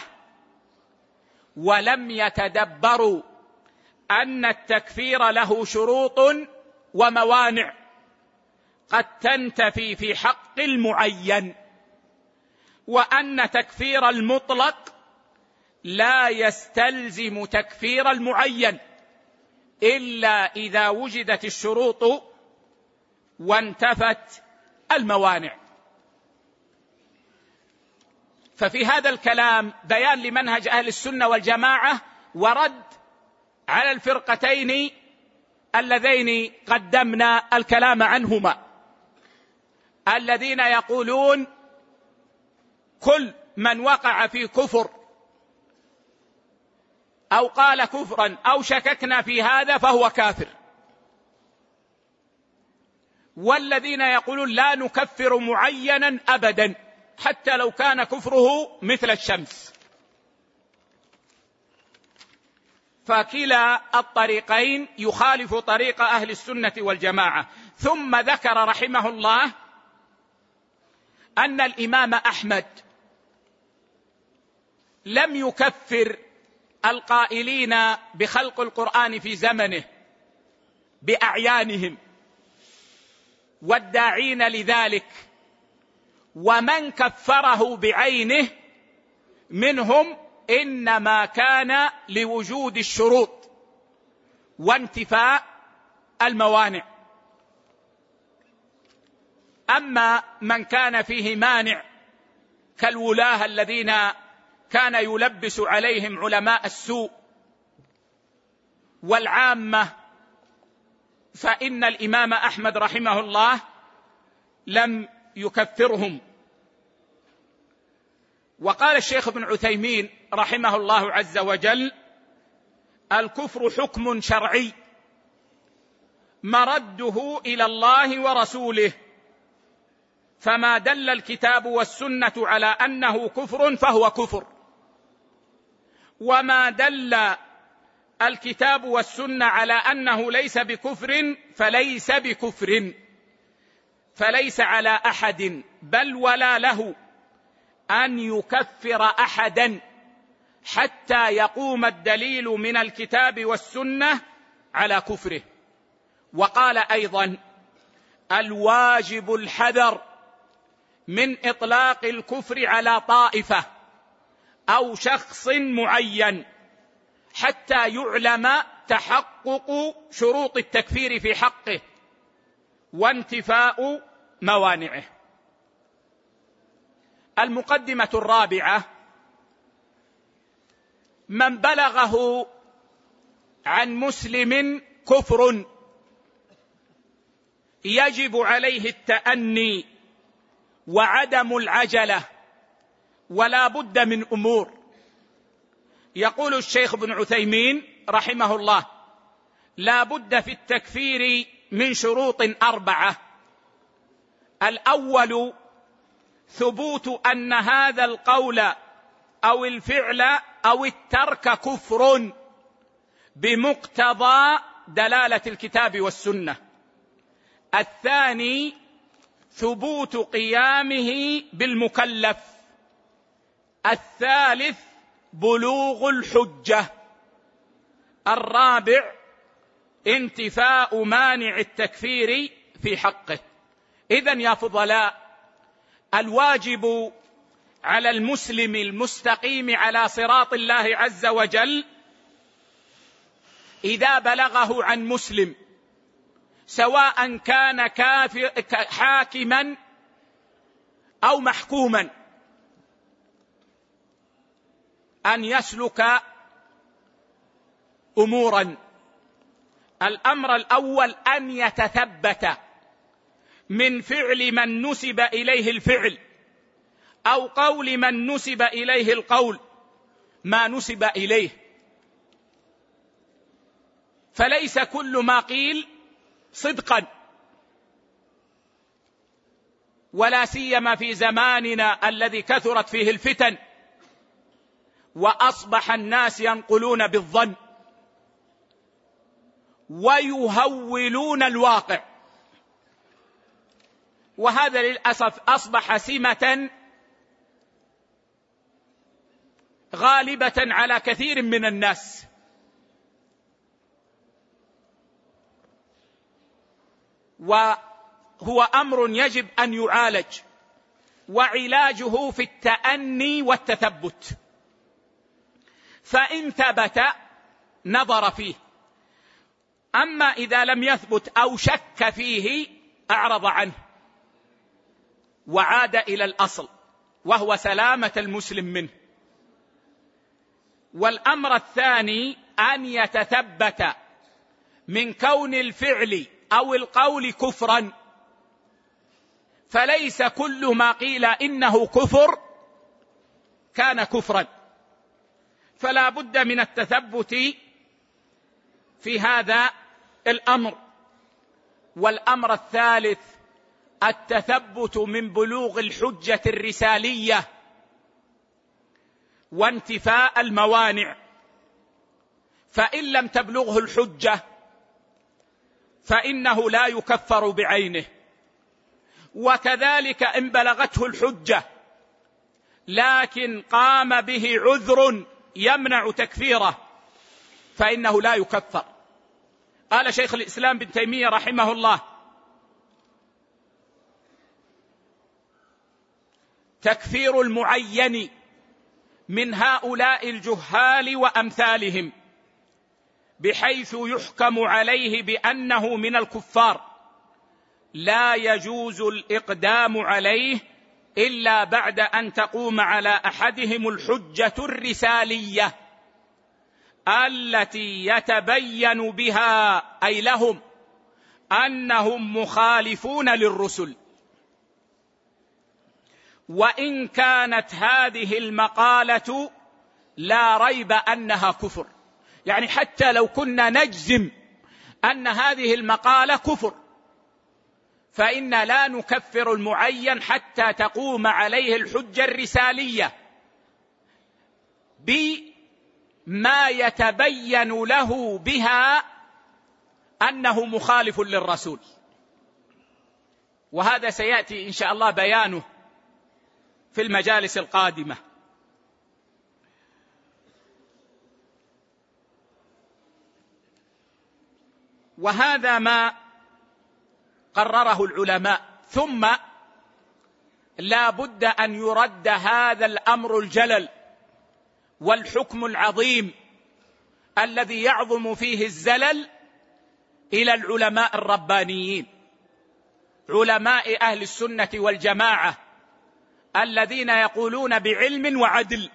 ولم يتدبروا أن التكفير له شروط وموانع قد تنتفي في حق المعين، وأن تكفير المطلق لا يستلزم تكفير المعين إلا إذا وجدت الشروط وانتفت الموانع. ففي هذا الكلام بيان لمنهج أهل السنة والجماعة ورد على الفرقتين اللذين قدمنا الكلام عنهما، الذين يقولون كل من وقع في كفر أو قال كفرا أو شككنا في هذا فهو كافر، والذين يقولون لا نكفر معينا أبدا حتى لو كان كفره مثل الشمس. فكلا الطريقين يخالف طريق أهل السنة والجماعة. ثم ذكر رحمه الله أن الإمام أحمد لم يكفر القائلين بخلق القرآن في زمنه بأعيانهم والداعين لذلك، ومن كفره بعينه منهم إنما كان لوجود الشروط وانتفاء الموانع. أما من كان فيه مانع كالولاة الذين كان يلبس عليهم علماء السوء والعامة، فإن الإمام أحمد رحمه الله لم يكفرهم. وقال الشيخ ابن عثيمين رحمه الله عز وجل الكفر حكم شرعي مرده إلى الله ورسوله، فما دل الكتاب والسنة على أنه كفر فهو كفر، وما دل الكتاب والسنة على أنه ليس بكفر فليس بكفر، فليس على أحد بل ولا له أن يكفر أحدا حتى يقوم الدليل من الكتاب والسنة على كفره. وقال أيضا الواجب الحذر من إطلاق الكفر على طائفة أو شخص معين حتى يعلم تحقق شروط التكفير في حقه وانتفاء موانعه. المقدمة الرابعة: من بلغه عن مسلم كفر يجب عليه التأني وعدم العجلة، ولا بد من أمور. يقول الشيخ ابن عثيمين رحمه الله: لا بد في التكفير من شروط 4. الأول: ثبوت أن هذا القول أو الفعل أو الترك كفر بمقتضى دلالة الكتاب والسنة. الثاني: ثبوت قيامه بالمكلف. الثالث: بلوغ الحجة. الرابع: انتفاء مانع التكفير في حقه. إذن يا فضلاء، الواجب على المسلم المستقيم على صراط الله عز وجل إذا بلغه عن مسلم، سواء كان حاكما أو محكوما، أن يسلك أمورا. الأمر الأول: أن يتثبت من فعل من نسب إليه الفعل أو قول من نسب إليه القول ما نسب إليه، فليس كل ما قيل صدقا، ولا سيما في زماننا الذي كثرت فيه الفتن وأصبح الناس ينقلون بالظن ويهولون الواقع، وهذا للأسف أصبح سمة غالبة على كثير من الناس. وهو أمر يجب أن يعالج، وعلاجه في التأني والتثبت. فإن ثبت نظر فيه، أما إذا لم يثبت أو شك فيه أعرض عنه وعاد إلى الأصل، وهو سلامة المسلم منه. والأمر الثاني: أن يتثبت من كون الفعل أو القول كفرا، فليس كل ما قيل إنه كفر كان كفرا، فلا بد من التثبت في هذا الأمر. والأمر الثالث: التثبت من بلوغ الحجة الرسالية وانتفاء الموانع، فإن لم تبلغه الحجة فإنه لا يكفر بعينه، وكذلك إن بلغته الحجة لكن قام به عذر يمنع تكفيره فإنه لا يكفر. قال شيخ الإسلام ابن تيمية رحمه الله: تكفير المعين من هؤلاء الجهال وأمثالهم بحيث يحكم عليه بأنه من الكفار لا يجوز الإقدام عليه إلا بعد أن تقوم على أحدهم الحجة الرسالية التي يتبين بها أي لهم أنهم مخالفون للرسل. وإن كانت هذه المقالة لا ريب أنها كفر، يعني حتى لو كنا نجزم أن هذه المقالة كفر فإن لا نكفر المعين حتى تقوم عليه الحجة الرسالية بما يتبين له بها أنه مخالف للرسول، وهذا سيأتي إن شاء الله بيانه في المجالس القادمة. وهذا ما قرره العلماء. ثم لا بد أن يرد هذا الأمر الجلل والحكم العظيم الذي يعظم فيه الزلل إلى العلماء الربانيين، علماء أهل السنة والجماعة الذين يقولون بعلم وعدل،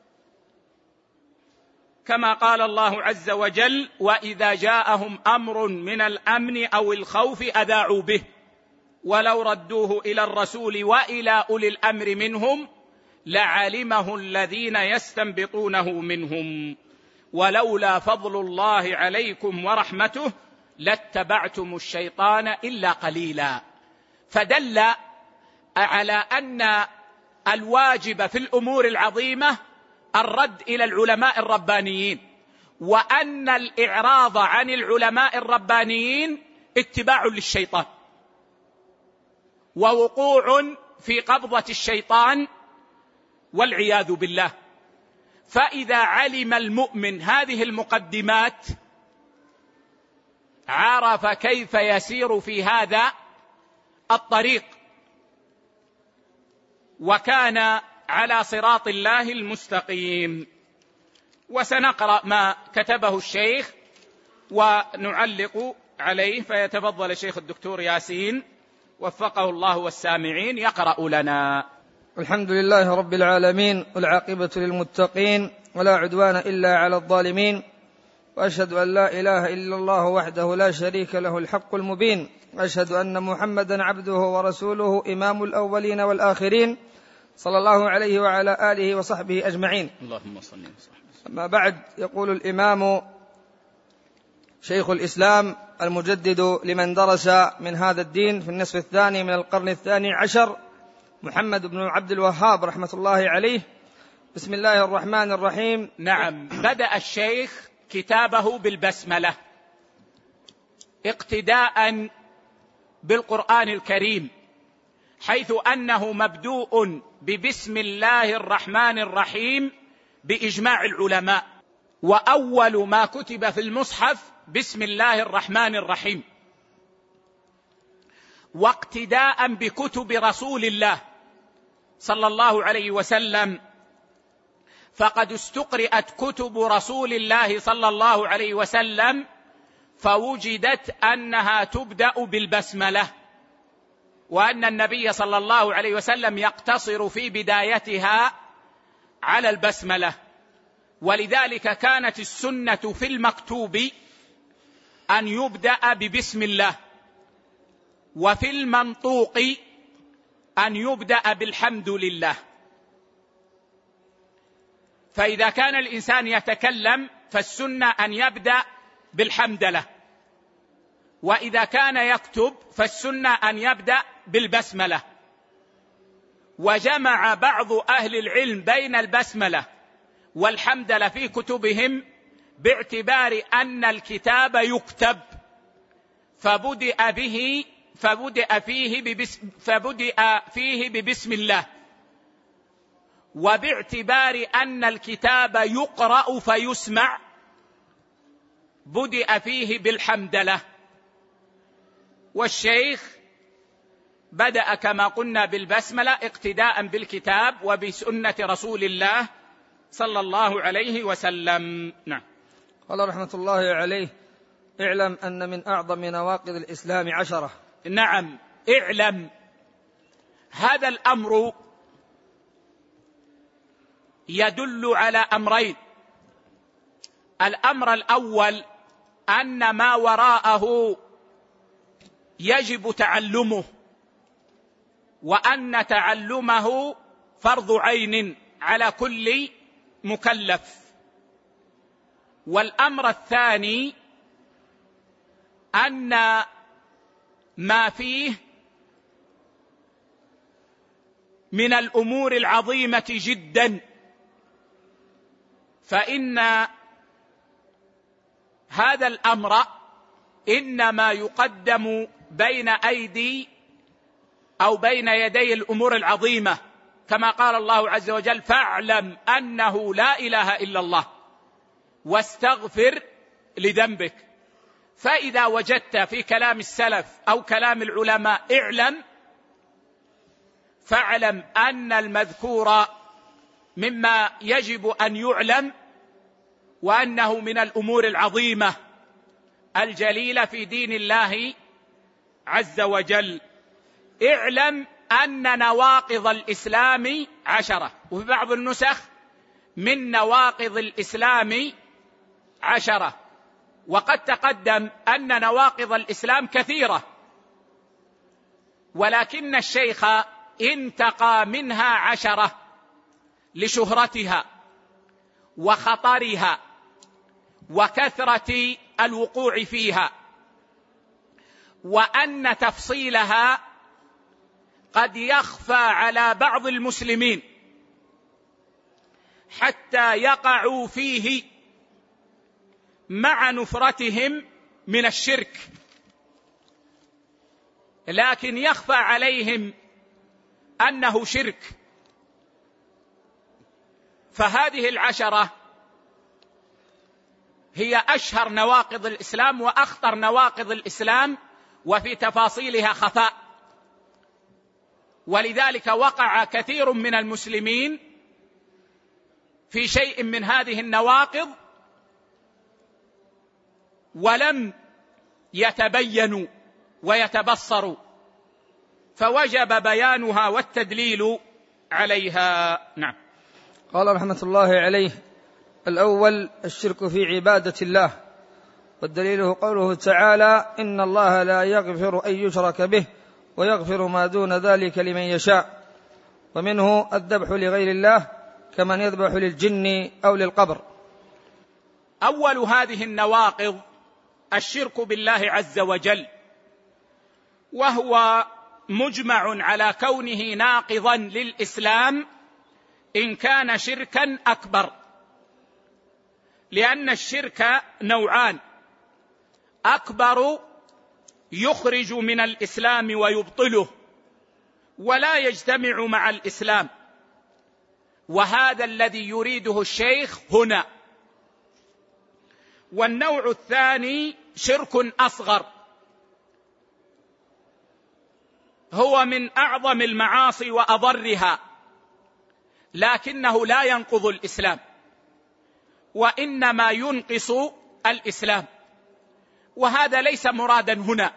كما قال الله عز وجل: وإذا جاءهم أمر من الأمن أو الخوف أذاعوا به ولو ردوه إلى الرسول وإلى أولي الأمر منهم لعلمه الذين يستنبطونه منهم ولولا فضل الله عليكم ورحمته لاتبعتم الشيطان إلا قليلا. فدل على أن الواجب في الأمور العظيمة الرد إلى العلماء الربانيين، وأن الإعراض عن العلماء الربانيين اتباع للشيطان ووقوع في قبضة الشيطان والعياذ بالله. فإذا علم المؤمن هذه المقدمات عرف كيف يسير في هذا الطريق وكان على صراط الله المستقيم. وسنقرأ ما كتبه الشيخ ونعلق عليه، فيتفضل الشيخ الدكتور ياسين وفقه الله والسامعين يقرأ لنا. الحمد لله رب العالمين، والعاقبة للمتقين، ولا عدوان إلا على الظالمين، وأشهد أن لا إله إلا الله وحده لا شريك له الحق المبين، وأشهد أن محمدا عبده ورسوله إمام الأولين والآخرين، صلى الله عليه وعلى آله وصحبه أجمعين. اللهم صل وسلم. أما بعد، يقول الإمام شيخ الإسلام المجدد لمن درس من هذا الدين في النصف الثاني من القرن الثاني عشر، محمد بن عبد الوهاب رحمة الله عليه: بسم الله الرحمن الرحيم. نعم، بدأ الشيخ كتابه بالبسملة اقتداء بالقرآن الكريم، حيث أنه مبدوء ببسم الله الرحمن الرحيم بإجماع العلماء، وأول ما كتب في المصحف بسم الله الرحمن الرحيم. واقتداء بكتب رسول الله صلى الله عليه وسلم، فقد استقرأت كتب رسول الله صلى الله عليه وسلم فوجدت أنها تبدأ بالبسملة، وأن النبي صلى الله عليه وسلم يقتصر في بدايتها على البسملة. ولذلك كانت السنة في المكتوب أن يبدأ ببسم الله، وفي المنطوق أن يبدأ بالحمد لله. فإذا كان الإنسان يتكلم فالسنة أن يبدأ بالحمدلة، وإذا كان يكتب فالسنة أن يبدأ بالبسملة. وجمع بعض أهل العلم بين البسملة والحمدلة في كتبهم باعتبار أن الكتاب يكتب، فبدأ فيه ببسم الله، وباعتبار أن الكتاب يقرأ فيسمع بدأ فيه بالحمدلة. والشيخ بدأ كما قلنا بالبسملة اقتداء بالكتاب وبسنة رسول الله صلى الله عليه وسلم. نعم. قال رحمة الله عليه: اعلم أن من أعظم نواقض الإسلام 10. نعم، اعلم. هذا الأمر يدل على أمرين. الأمر الأول أن ما وراءه يجب تعلمه، وأن تعلمه فرض عين على كل مكلف. والأمر الثاني أن ما فيه من الأمور العظيمة جدا، فإن هذا الأمر إنما يقدم بين أيدي أو بين يدي الأمور العظيمة، كما قال الله عز وجل: فاعلم أنه لا إله إلا الله واستغفر لذنبك. فإذا وجدت في كلام السلف أو كلام العلماء اعلم، فاعلم أن المذكور مما يجب أن يعلم، وأنه من الأمور العظيمة الجليلة في دين الله عز وجل. اعلم أن نواقض الإسلام 10، وفي بعض النسخ من نواقض الإسلام 10، وقد تقدم أن نواقض الإسلام كثيرة، ولكن الشيخ انتقى منها 10 لشهرتها وخطرها وكثرة الوقوع فيها، وأن تفصيلها قد يخفى على بعض المسلمين حتى يقعوا فيه مع نفرتهم من الشرك، لكن يخفى عليهم أنه شرك. فهذه 10 هي أشهر نواقض الإسلام وأخطر نواقض الإسلام، وفي تفاصيلها خفاء، ولذلك وقع كثير من المسلمين في شيء من هذه النواقض ولم يتبينوا ويتبصروا، فوجب بيانها والتدليل عليها. نعم. قال رحمة الله عليه: الأول الشرك في عبادة الله، والدليل قوله تعالى: إن الله لا يغفر أن يشرك به ويغفر ما دون ذلك لمن يشاء. ومنه الذبح لغير الله كمن يذبح للجن أو للقبر. أول هذه النواقض الشرك بالله عز وجل، وهو مجمع على كونه ناقضا للإسلام إن كان شركا أكبر، لأن الشرك نوعان: أكبر يخرج من الإسلام ويبطله ولا يجتمع مع الإسلام، وهذا الذي يريده الشيخ هنا. والنوع الثاني شرك أصغر، هو من أعظم المعاصي وأضرها، لكنه لا ينقض الإسلام، وإنما ينقص الإسلام، وهذا ليس مرادا هنا.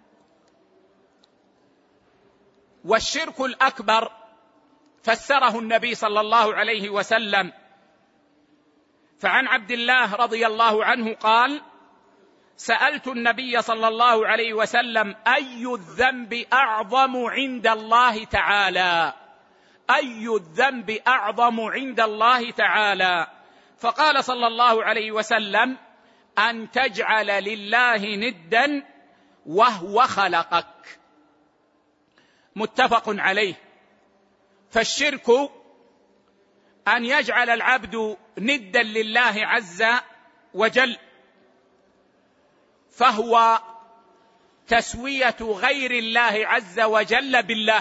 والشرك الأكبر فسره النبي صلى الله عليه وسلم، فعن عبد الله رضي الله عنه قال: سألت النبي صلى الله عليه وسلم: أي الذنب أعظم عند الله تعالى؟ أي الذنب أعظم عند الله تعالى؟ فقال صلى الله عليه وسلم: أن تجعل لله ندا وهو خلقك. متفق عليه. فالشرك أن يجعل العبد ندا لله عز وجل، فهو تسوية غير الله عز وجل بالله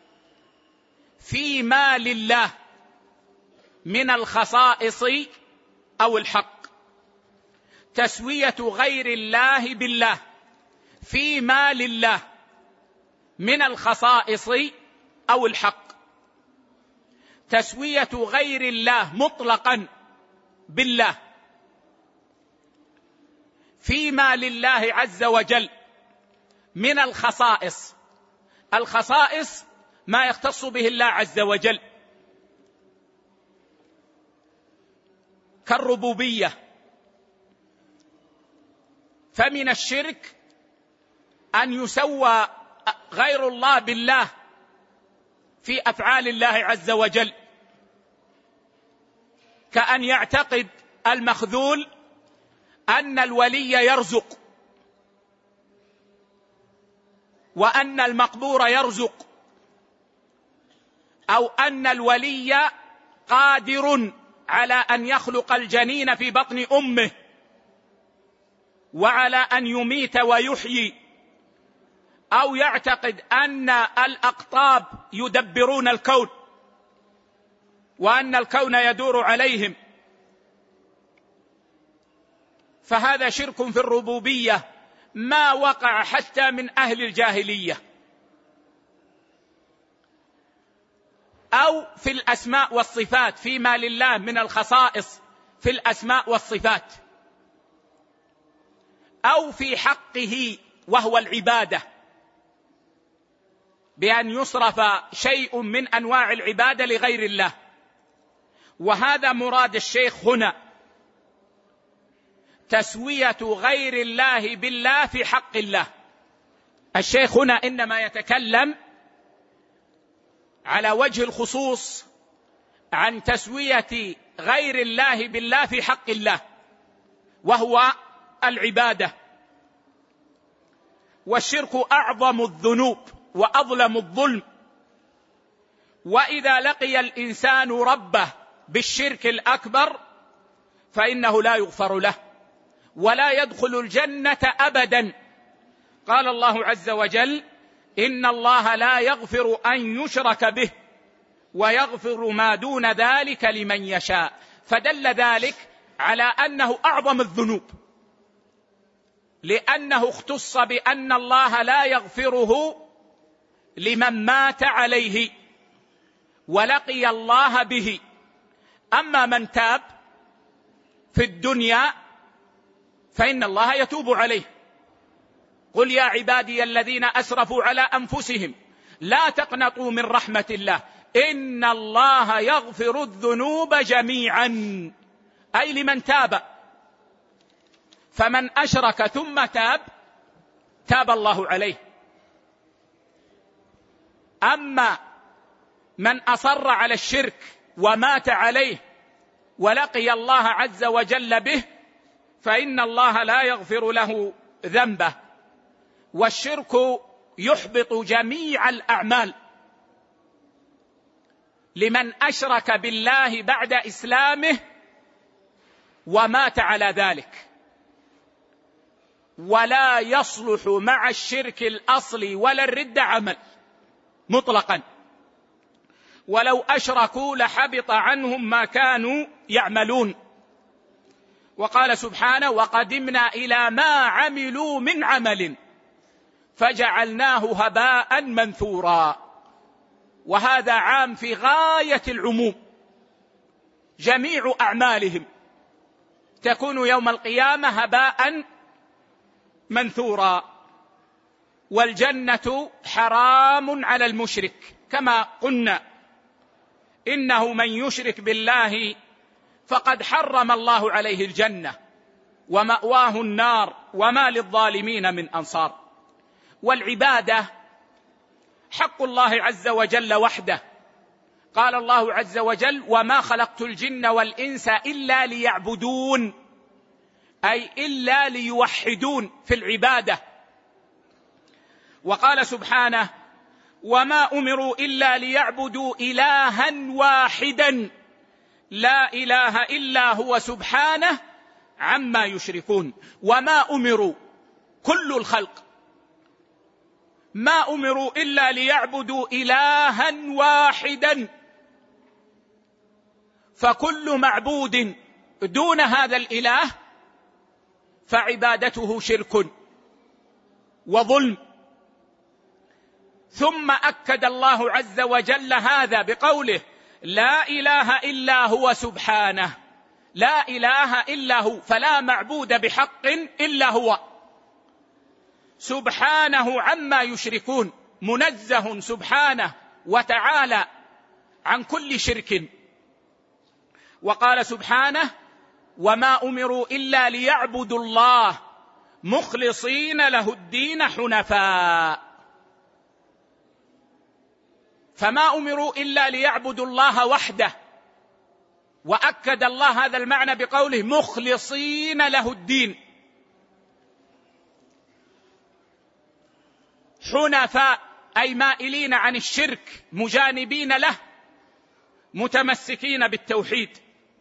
فيما لله من الخصائص أو الحق، تسوية غير الله بالله فيما لله من الخصائص أو الحق، تسوية غير الله مطلقا بالله فيما لله عز وجل من الخصائص. الخصائص ما يختص به الله عز وجل كالربوبية. فمن الشرك أن يسوى غير الله بالله في أفعال الله عز وجل، كأن يعتقد المخذول أن الولي يرزق، وأن المقبور يرزق، أو أن الولي قادر على أن يخلق الجنين في بطن أمه، وعلى أن يميت ويحيي، أو يعتقد أن الأقطاب يدبرون الكون وأن الكون يدور عليهم، فهذا شرك في الربوبية ما وقع حتى من أهل الجاهلية. أو في الأسماء والصفات فيما لله من الخصائص في الأسماء والصفات، أو في حقه وهو العبادة بأن يصرف شيء من أنواع العبادة لغير الله. وهذا مراد الشيخ هنا، تسوية غير الله بالله في حق الله. الشيخ هنا إنما يتكلم على وجه الخصوص عن تسوية غير الله بالله في حق الله، وهو العبادة. والشرك أعظم الذنوب وأظلم الظلم، وإذا لقي الإنسان ربه بالشرك الأكبر فإنه لا يغفر له ولا يدخل الجنة أبدا. قال الله عز وجل: إن الله لا يغفر أن يشرك به ويغفر ما دون ذلك لمن يشاء. فدل ذلك على أنه أعظم الذنوب، لأنه اختص بأن الله لا يغفره لمن مات عليه ولقي الله به. أما من تاب في الدنيا فإن الله يتوب عليه. قل يا عبادي الذين أسرفوا على أنفسهم لا تقنطوا من رحمة الله إن الله يغفر الذنوب جميعا، أي لمن تاب. فمن أشرك ثم تاب الله عليه. أما من أصر على الشرك ومات عليه ولقي الله عز وجل به فإن الله لا يغفر له ذنبه. والشرك يحبط جميع الأعمال. لمن أشرك بالله بعد إسلامه ومات على ذلك، ولا يصلح مع الشرك الأصلي ولا الردة عمل مطلقا، ولو أشركوا لحبط عنهم ما كانوا يعملون. وقال سبحانه: وقدمنا إلى ما عملوا من عمل فجعلناه هباء منثورا. وهذا عام في غاية العموم، جميع أعمالهم تكون يوم القيامة هباء منثورا. والجنة حرام على المشرك، كما قلنا إنه من يشرك بالله فقد حرم الله عليه الجنة ومأواه النار وما للظالمين من أنصار. والعبادة حق الله عز وجل وحده. قال الله عز وجل: وما خلقت الجن والإنس إلا ليعبدون، أي إلا ليوحدون في العبادة. وقال سبحانه: وما أمروا إلا ليعبدوا إلها واحدا لا إله إلا هو سبحانه عما يشركون. وما أمروا، كل الخلق ما أمروا إلا ليعبدوا إلها واحدا، فكل معبود دون هذا الإله فعبادته شرك وظلم. ثم أكد الله عز وجل هذا بقوله: لا إله إلا هو سبحانه. لا إله إلا هو، فلا معبود بحق إلا هو، سبحانه عما يشركون، منزه سبحانه وتعالى عن كل شرك. وقال سبحانه: وما أمروا إلا ليعبدوا الله مخلصين له الدين حنفاء. فما أمروا إلا ليعبدوا الله وحده، وأكد الله هذا المعنى بقوله: مخلصين له الدين. حنفاء أي مائلين عن الشرك، مجانبين له، متمسكين بالتوحيد.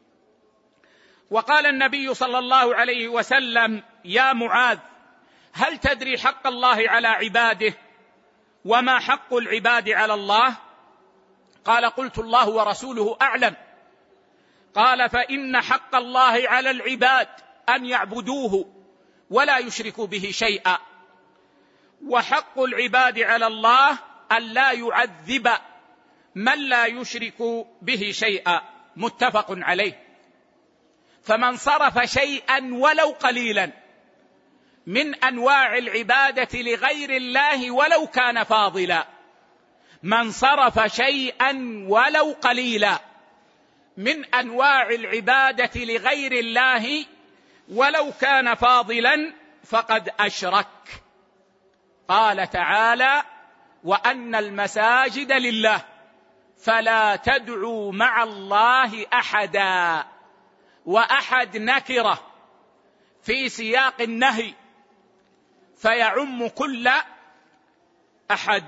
وقال النبي صلى الله عليه وسلم: يا معاذ، هل تدري حق الله على عباده وما حق العباد على الله؟ قال: قلت: الله ورسوله أعلم. قال: فإن حق الله على العباد أن يعبدوه ولا يشركوا به شيئا، وحق العباد على الله أن لا يعذب من لا يشرك به شيئا، متفق عليه. فمن صرف شيئا ولو قليلا من أنواع العبادة لغير الله ولو كان فاضلا، من صرف شيئا ولو قليلا من أنواع العبادة لغير الله ولو كان فاضلا فقد أشرك. قال تعالى: وأن المساجد لله فلا تدعوا مع الله أحدا. وأحد نكرة في سياق النهي فيعم كل أحد.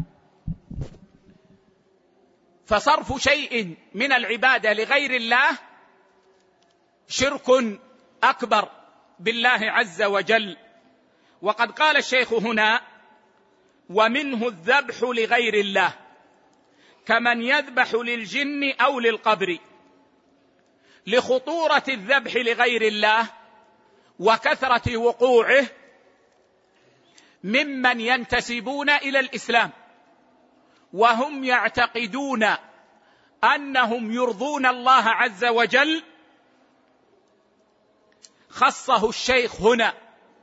فصرف شيء من العبادة لغير الله شرك أكبر بالله عز وجل. وقد قال الشيخ هنا: ومنه الذبح لغير الله كمن يذبح للجن أو للقبر، لخطورة الذبح لغير الله وكثرة وقوعه ممن ينتسبون إلى الإسلام وهم يعتقدون أنهم يرضون الله عز وجل. خصه الشيخ هنا،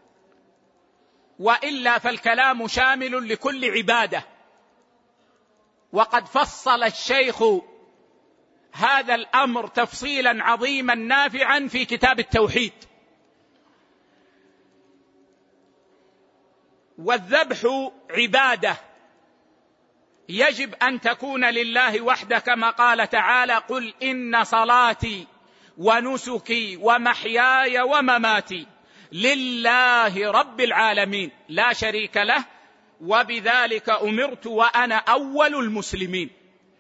وإلا فالكلام شامل لكل عبادة. وقد فصل الشيخ هذا الأمر تفصيلا عظيما نافعا في كتاب التوحيد. والذبح عبادة يجب أن تكون لله وحده، كما قال تعالى: قل إن صلاتي ونسكي ومحياي ومماتي لله رب العالمين لا شريك له وبذلك أمرت وأنا أول المسلمين.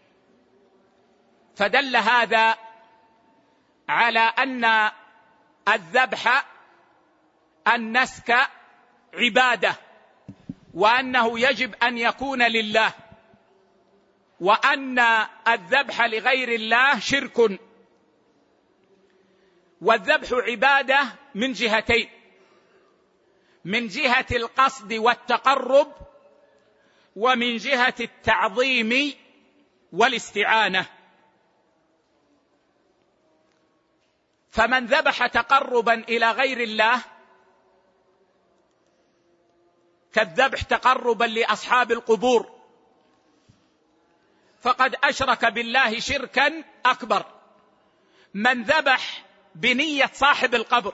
فدل هذا على أن الذبح النسك عبادة، وأنه يجب أن يكون لله، وأن الذبح لغير الله شرك. والذبح عبادة من جهتين: من جهة القصد والتقرب، ومن جهة التعظيم والاستعانة. فمن ذبح تقربا إلى غير الله كالذبح تقربا لأصحاب القبور فقد أشرك بالله شركا أكبر. من ذبح بنية صاحب القبر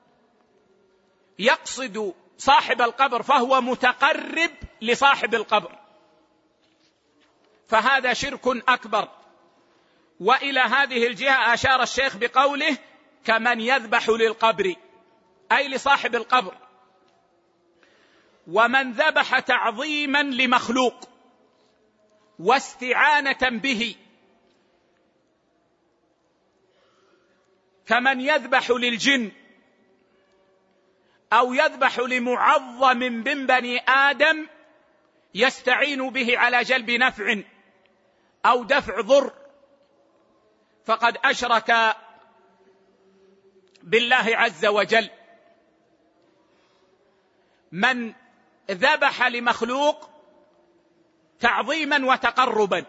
يقصد صاحب القبر فهو متقرب لصاحب القبر، فهذا شرك أكبر. وإلى هذه الجهة أشار الشيخ بقوله: كمن يذبح للقبر، أي لصاحب القبر. ومن ذبح تعظيما لمخلوق واستعانة به، كمن يذبح للجن أو يذبح لمعظم من بني آدم يستعين به على جلب نفع أو دفع ضر، فقد أشرك بالله عز وجل. من ذبح لمخلوق تعظيما وتقربا،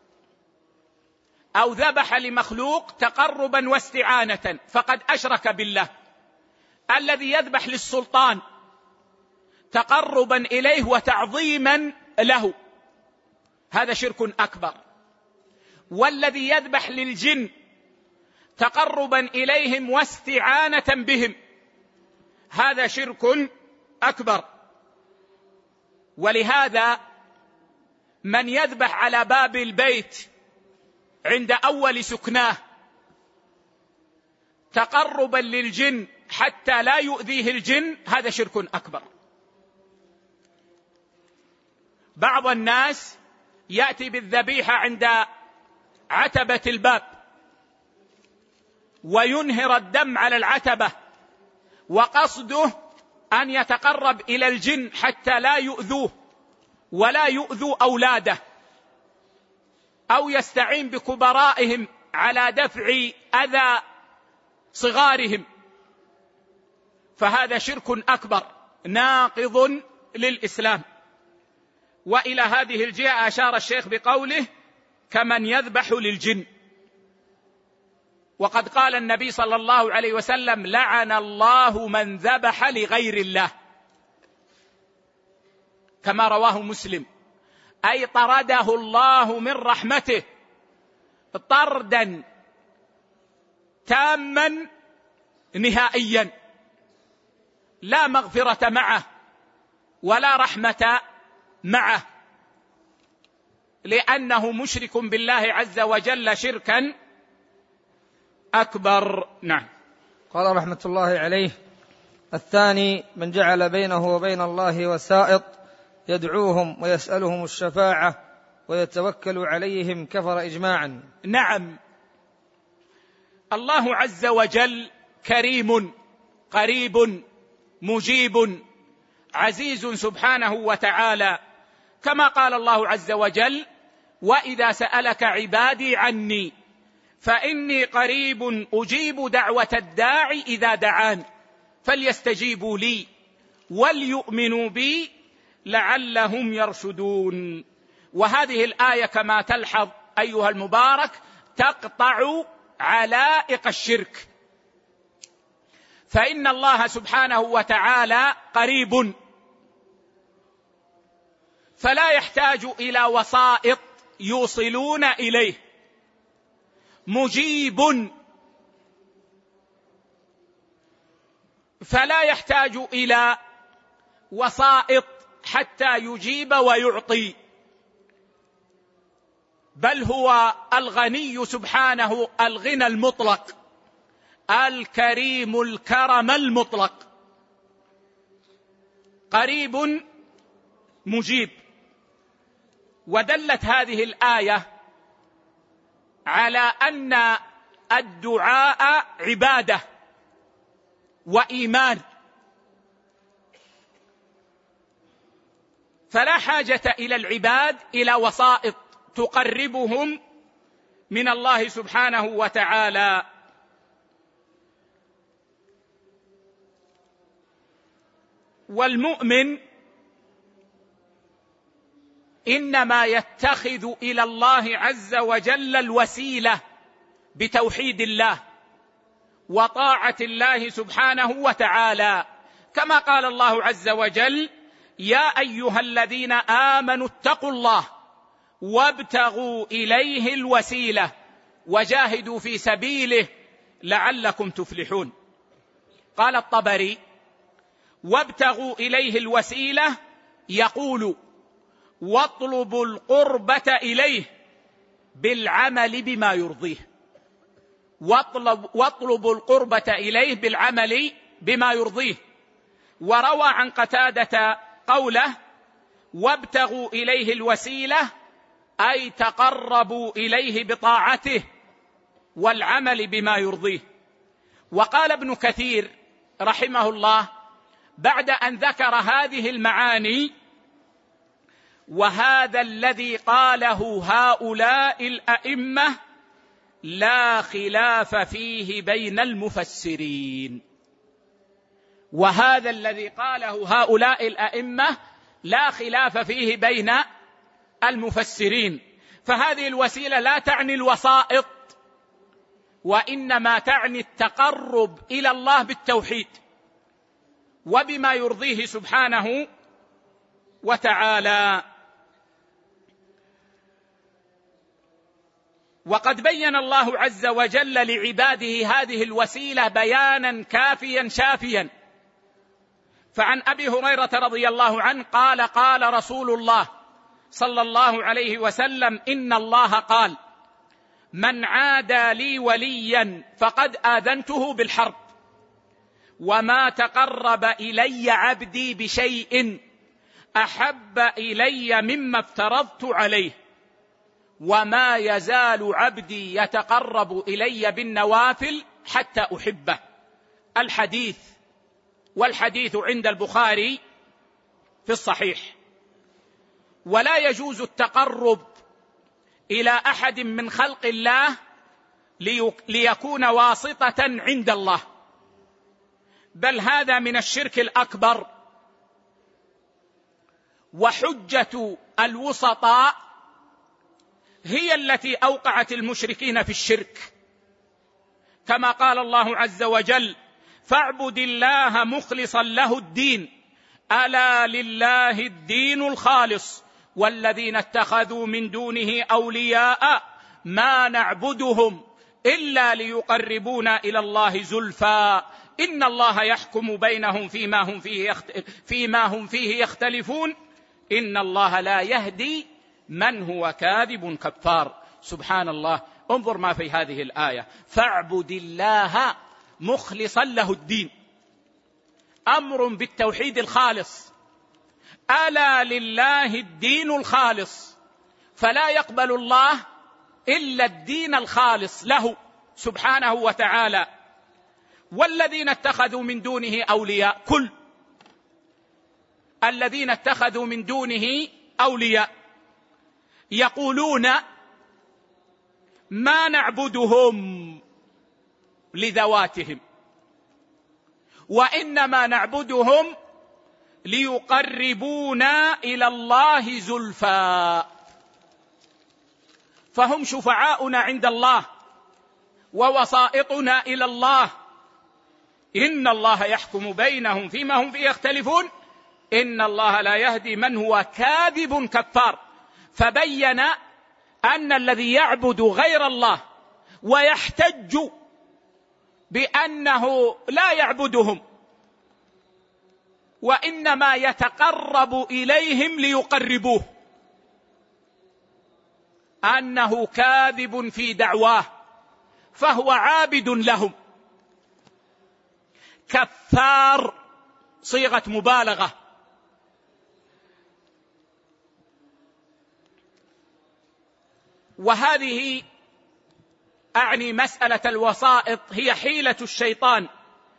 أو ذبح لمخلوق تقربا واستعانة، فقد أشرك بالله. الذي يذبح للسلطان تقربا إليه وتعظيما له هذا شرك أكبر. والذي يذبح للجن تقربا إليهم واستعانة بهم هذا شرك أكبر. ولهذا من يذبح على باب البيت عند أول سكناه تقربا للجن حتى لا يؤذيه الجن هذا شرك أكبر. بعض الناس يأتي بالذبيحة عند عتبة الباب وينهر الدم على العتبة، وقصده أن يتقرب إلى الجن حتى لا يؤذوه ولا يؤذوا أولاده، أو يستعين بكبرائهم على دفع أذى صغارهم، فهذا شرك أكبر ناقض للإسلام. وإلى هذه الجهة أشار الشيخ بقوله: كمن يذبح للجن. وقد قال النبي صلى الله عليه وسلم: لعن الله من ذبح لغير الله، كما رواه مسلم، أي طرده الله من رحمته طردا تاما نهائيا، لا مغفرة معه ولا رحمة معه، لأنه مشرك بالله عز وجل شركا أكبر. نعم. قال رحمة الله عليه: الثاني من جعل بينه وبين الله وسائط يدعوهم ويسألهم الشفاعة ويتوكل عليهم كفر إجماعا. نعم، الله عز وجل كريم قريب مجيب عزيز سبحانه وتعالى، كما قال الله عز وجل: وإذا سألك عبادي عني فإني قريب أجيب دعوة الداع إذا دعان فليستجيبوا لي وليؤمنوا بي لعلهم يرشدون. وهذه الآية كما تلحظ أيها المبارك تقطع علائق الشرك، فإن الله سبحانه وتعالى قريب فلا يحتاج إلى وسائط يوصلون إليه، مجيب فلا يحتاج إلى وسائط حتى يجيب ويعطي، بل هو الغني سبحانه الغنى المطلق، الكريم الكرم المطلق، قريب مجيب. ودلت هذه الآية على أن الدعاء عبادة وإيمان، فلا حاجة إلى العباد إلى وسائط تقربهم من الله سبحانه وتعالى. والمؤمن إنما يتخذ إلى الله عز وجل الوسيلة بتوحيد الله وطاعة الله سبحانه وتعالى، كما قال الله عز وجل: يا أيها الذين آمنوا اتقوا الله وابتغوا إليه الوسيلة وجاهدوا في سبيله لعلكم تفلحون. قال الطبري: وابتغوا إليه الوسيلة يقول: واطلبوا القربة إليه بالعمل بما يرضيه، واطلبوا القربة إليه بالعمل بما يرضيه. وروى عن قتادة قوله: وابتغوا إليه الوسيلة أي تقربوا إليه بطاعته والعمل بما يرضيه. وقال ابن كثير رحمه الله بعد أن ذكر هذه المعاني: وهذا الذي قاله هؤلاء الأئمة لا خلاف فيه بين المفسرين. وهذا الذي قاله هؤلاء الأئمة لا خلاف فيه بين المفسرين. فهذه الوسيلة لا تعني الوسائط، وإنما تعني التقرب إلى الله بالتوحيد وبما يرضيه سبحانه وتعالى. وقد بين الله عز وجل لعباده هذه الوسيلة بيانا كافيا شافيا. فعن أبي هريرة رضي الله عنه قال: قال رسول الله صلى الله عليه وسلم: إن الله قال: من عادى لي وليا فقد آذنته بالحرب، وما تقرب إلي عبدي بشيء أحب إلي مما افترضت عليه، وما يزال عبدي يتقرب إلي بالنوافل حتى أحبه. الحديث، والحديث عند البخاري في الصحيح. ولا يجوز التقرب إلى أحد من خلق الله ليكون واسطة عند الله، بل هذا من الشرك الأكبر. وحجة الوسطاء هي التي أوقعت المشركين في الشرك، كما قال الله عز وجل: فاعبد الله مخلصا له الدين ألا لله الدين الخالص والذين اتخذوا من دونه أولياء ما نعبدهم إلا ليقربونا إلى الله زلفى إن الله يحكم بينهم فيما هم فيه يختلفون إن الله لا يهدي من هو كاذب كفار. سبحان الله. انظر ما في هذه الآية: فاعبد الله مخلصا له الدين، أمر بالتوحيد الخالص. ألا لله الدين الخالص، فلا يقبل الله إلا الدين الخالص له سبحانه وتعالى. والذين اتخذوا من دونه أولياء، كل الذين اتخذوا من دونه أولياء يقولون ما نعبدهم لذواتهم وإنما نعبدهم ليقربونا إلى الله زلفى، فهم شفعاؤنا عند الله ووسائطنا إلى الله. إن الله يحكم بينهم فيما هم فيه يختلفون إن الله لا يهدي من هو كاذب كفار. فبين أن الذي يعبد غير الله ويحتج بأنه لا يعبدهم وإنما يتقرب إليهم ليقربوه، أنه كاذب في دعواه، فهو عابد لهم. كفار صيغة مبالغة. وهذه أعني مسألة الوسائط هي حيلة الشيطان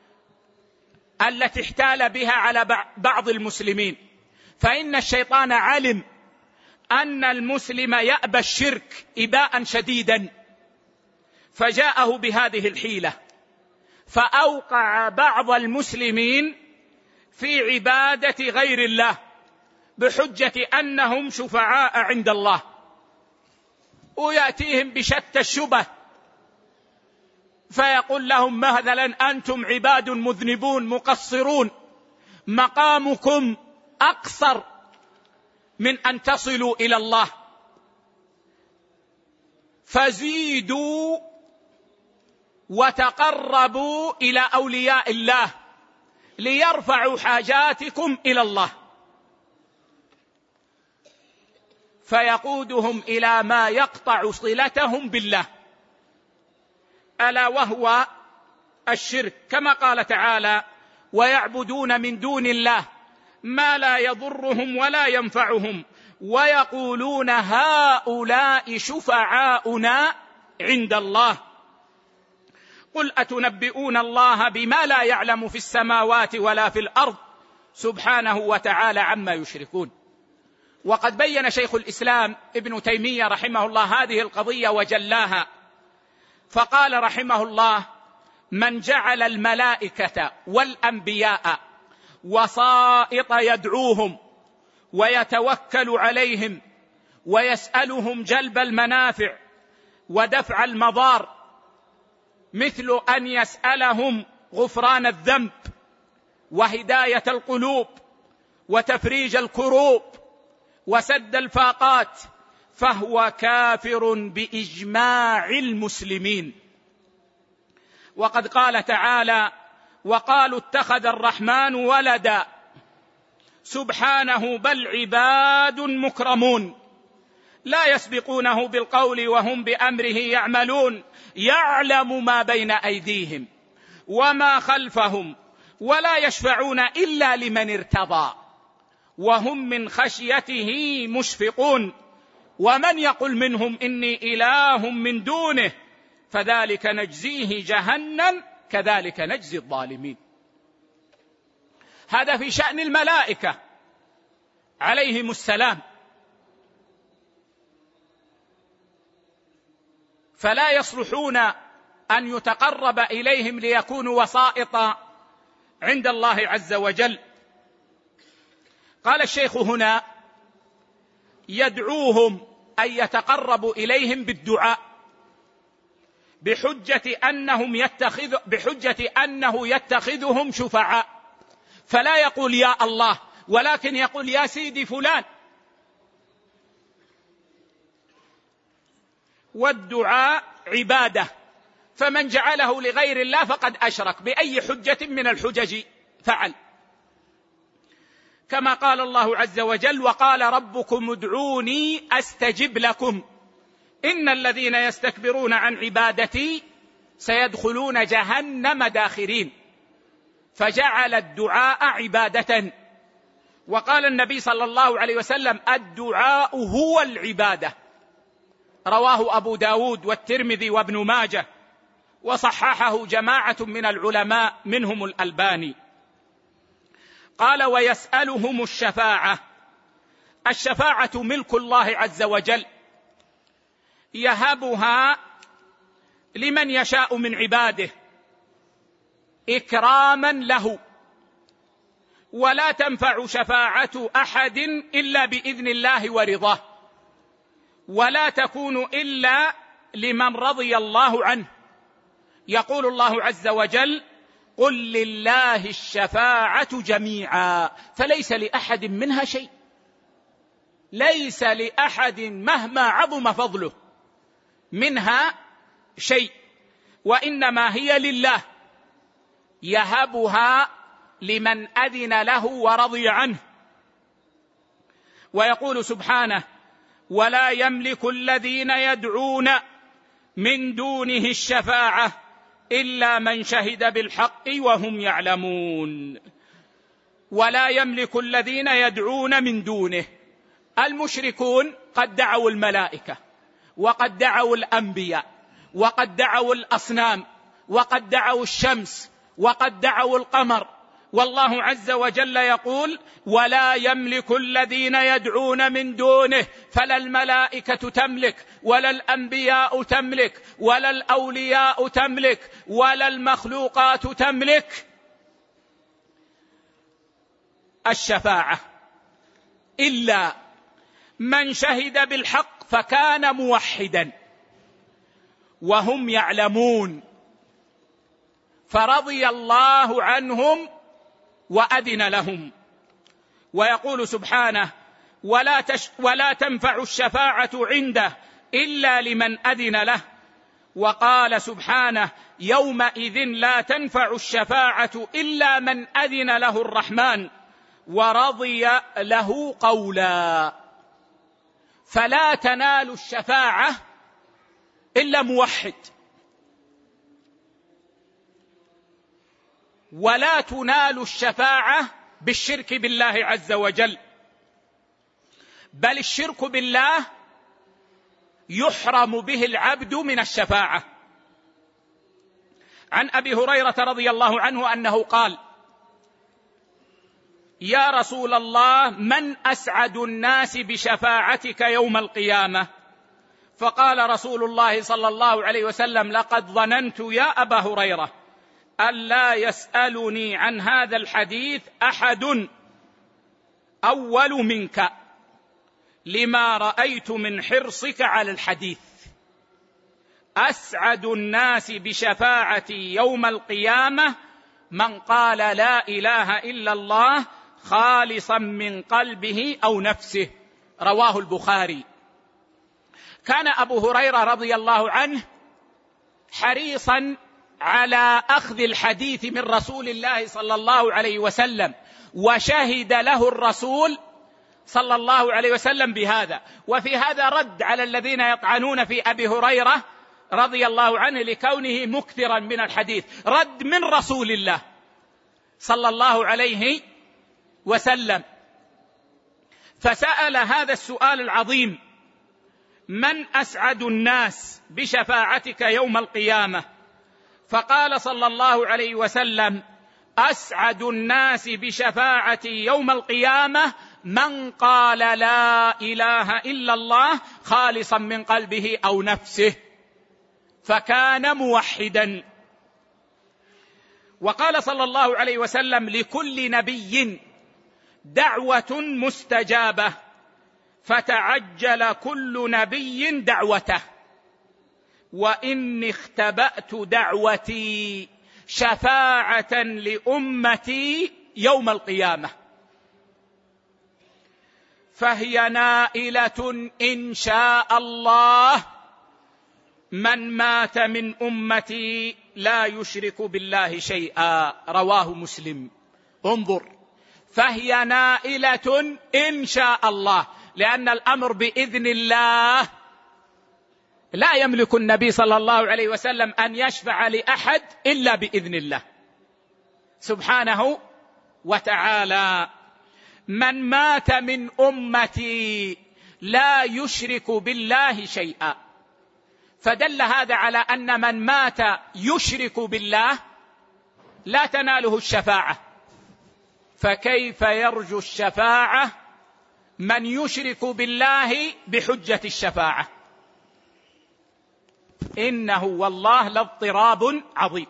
التي احتال بها على بعض المسلمين، فإن الشيطان علم أن المسلم يأبى الشرك إباء شديدا، فجاءه بهذه الحيلة، فأوقع بعض المسلمين في عبادة غير الله بحجة أنهم شفعاء عند الله، ويأتيهم بشتى الشبه، فيقول لهم مثلا: أنتم عباد مذنبون مقصرون، مقامكم أقصر من أن تصلوا إلى الله، فزيدوا وتقربوا إلى أولياء الله ليرفعوا حاجاتكم إلى الله، فيقودهم إلى ما يقطع صلتهم بالله، ألا وهو الشرك، كما قال تعالى: ويعبدون من دون الله ما لا يضرهم ولا ينفعهم ويقولون هؤلاء شفعاؤنا عند الله قل أتنبئون الله بما لا يعلم في السماوات ولا في الأرض سبحانه وتعالى عما يشركون. وقد بين شيخ الإسلام ابن تيمية رحمه الله هذه القضية وجلاها، فقال رحمه الله: من جعل الملائكة والأنبياء وسائط يدعوهم ويتوكل عليهم ويسألهم جلب المنافع ودفع المضار، مثل أن يسألهم غفران الذنب وهداية القلوب وتفريج الكروب وسد الفاقات، فهو كافر بإجماع المسلمين. وقد قال تعالى: وقالوا اتخذ الرحمن ولدا سبحانه بل عباد مكرمون لا يسبقونه بالقول وهم بأمره يعملون يعلم ما بين أيديهم وما خلفهم ولا يشفعون إلا لمن ارتضى وهم من خشيته مشفقون ومن يقل منهم إني إله من دونه فذلك نجزيه جهنم كذلك نجزي الظالمين. هذا في شأن الملائكة عليهم السلام، فلا يصلحون أن يتقرب إليهم ليكونوا وسائط عند الله عز وجل. قال الشيخ هنا: يدعوهم أن يتقربوا إليهم بالدعاء بحجة أنه يتخذهم شفعاء، فلا يقول يا الله ولكن يقول يا سيدي فلان. والدعاء عبادة، فمن جعله لغير الله فقد أشرك بأي حجة من الحجج فعل، كما قال الله عز وجل: وقال ربكم ادعوني أستجب لكم إن الذين يستكبرون عن عبادتي سيدخلون جهنم داخرين. فجعل الدعاء عبادة. وقال النبي صلى الله عليه وسلم: الدعاء هو العبادة. رواه أبو داود والترمذي وابن ماجه، وصححه جماعة من العلماء منهم الألباني. قال: ويسألهم الشفاعة. الشفاعة ملك الله عز وجل، يهبها لمن يشاء من عباده إكراما له، ولا تنفع شفاعة أحد إلا بإذن الله ورضاه، ولا تكون إلا لمن رضي الله عنه. يقول الله عز وجل: قل لله الشفاعة جميعا، فليس لأحد منها شيء، ليس لأحد مهما عظم فضله منها شيء، وإنما هي لله يهبها لمن أذن له ورضي عنه. ويقول سبحانه: ولا يملك الذين يدعون من دونه الشفاعة إلا من شهد بالحق وهم يعلمون. ولا يملك الذين يدعون من دونه. المشركون قد دعوا الملائكة، وقد دعوا الأنبياء، وقد دعوا الأصنام، وقد دعوا الشمس، وقد دعوا القمر. والله عز وجل يقول: ولا يملك الذين يدعون من دونه، فلا الملائكة تملك، ولا الأنبياء تملك، ولا الأولياء تملك، ولا المخلوقات تملك الشفاعة إلا من شهد بالحق فكان موحدا وهم يعلمون، فرضي الله عنهم وأذن لهم. ويقول سبحانه: ولا تنفع الشفاعة عنده إلا لمن أذن له. وقال سبحانه: يومئذ لا تنفع الشفاعة إلا من أذن له الرحمن ورضي له قولا. فلا تنال الشفاعة إلا موحد، ولا تنال الشفاعة بالشرك بالله عز وجل، بل الشرك بالله يحرم به العبد من الشفاعة. عن أبي هريرة رضي الله عنه أنه قال: يا رسول الله، من أسعد الناس بشفاعتك يوم القيامة؟ فقال رسول الله صلى الله عليه وسلم: لقد ظننت يا أبا هريرة ألا يسألني عن هذا الحديث أحد أول منك، لما رأيت من حرصك على الحديث. أسعد الناس بشفاعتي يوم القيامة من قال لا إله إلا الله خالصا من قلبه أو نفسه. رواه البخاري. كان أبو هريرة رضي الله عنه حريصا على أخذ الحديث من رسول الله صلى الله عليه وسلم، وشهد له الرسول صلى الله عليه وسلم بهذا. وفي هذا رد على الذين يطعنون في أبي هريرة رضي الله عنه لكونه مكثرا من الحديث، رد من رسول الله صلى الله عليه وسلم. فسأل هذا السؤال العظيم: من أسعد الناس بشفاعتك يوم القيامة؟ فقال صلى الله عليه وسلم: أسعد الناس بشفاعتي يوم القيامة من قال لا إله إلا الله خالصا من قلبه أو نفسه، فكان موحدا. وقال صلى الله عليه وسلم: لكل نبي دعوة مستجابة، فتعجل كل نبي دعوته، وإني اختبأت دعوتي شفاعة لأمتي يوم القيامة، فهي نائلة إن شاء الله من مات من أمتي لا يشرك بالله شيئا. رواه مسلم. انظر، فهي نائلة إن شاء الله، لأن الأمر بإذن الله لا يملك النبي صلى الله عليه وسلم أن يشفع لأحد إلا بإذن الله سبحانه وتعالى. من مات من أمتي لا يشرك بالله شيئا، فدل هذا على أن من مات يشرك بالله لا تناله الشفاعة، فكيف يرجو الشفاعة من يشرك بالله بحجة الشفاعة؟ إنه والله لاضطراب عظيم.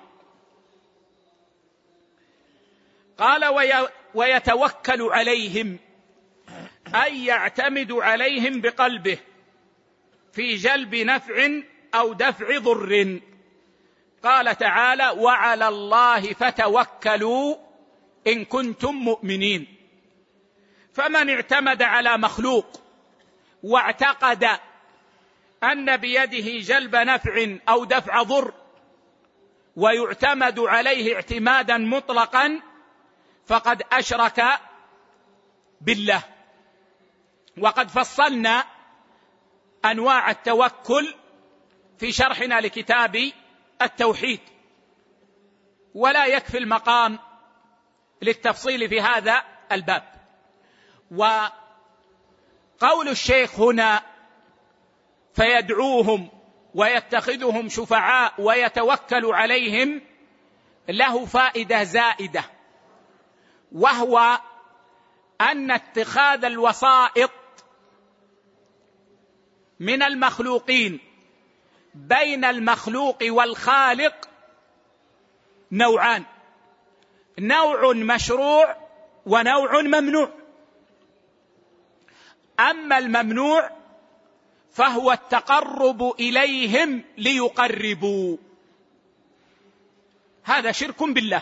قال ويتوكل عليهم، أي يعتمد عليهم بقلبه في جلب نفع أو دفع ضر. قال تعالى: وعلى الله فتوكلوا إن كنتم مؤمنين. فمن اعتمد على مخلوق واعتقد أن بيده جلب نفع أو دفع ضر ويعتمد عليه اعتمادا مطلقا فقد أشرك بالله. وقد فصلنا أنواع التوكل في شرحنا لكتاب التوحيد، ولا يكفي المقام للتفصيل في هذا الباب. وقول الشيخ هنا فيدعوهم ويتخذهم شفعاء ويتوكل عليهم له فائدة زائدة، وهو أن اتخاذ الوسائط من المخلوقين بين المخلوق والخالق نوعان: نوع مشروع ونوع ممنوع. أما الممنوع فهو التقرب إليهم ليقربوا، هذا شرك بالله.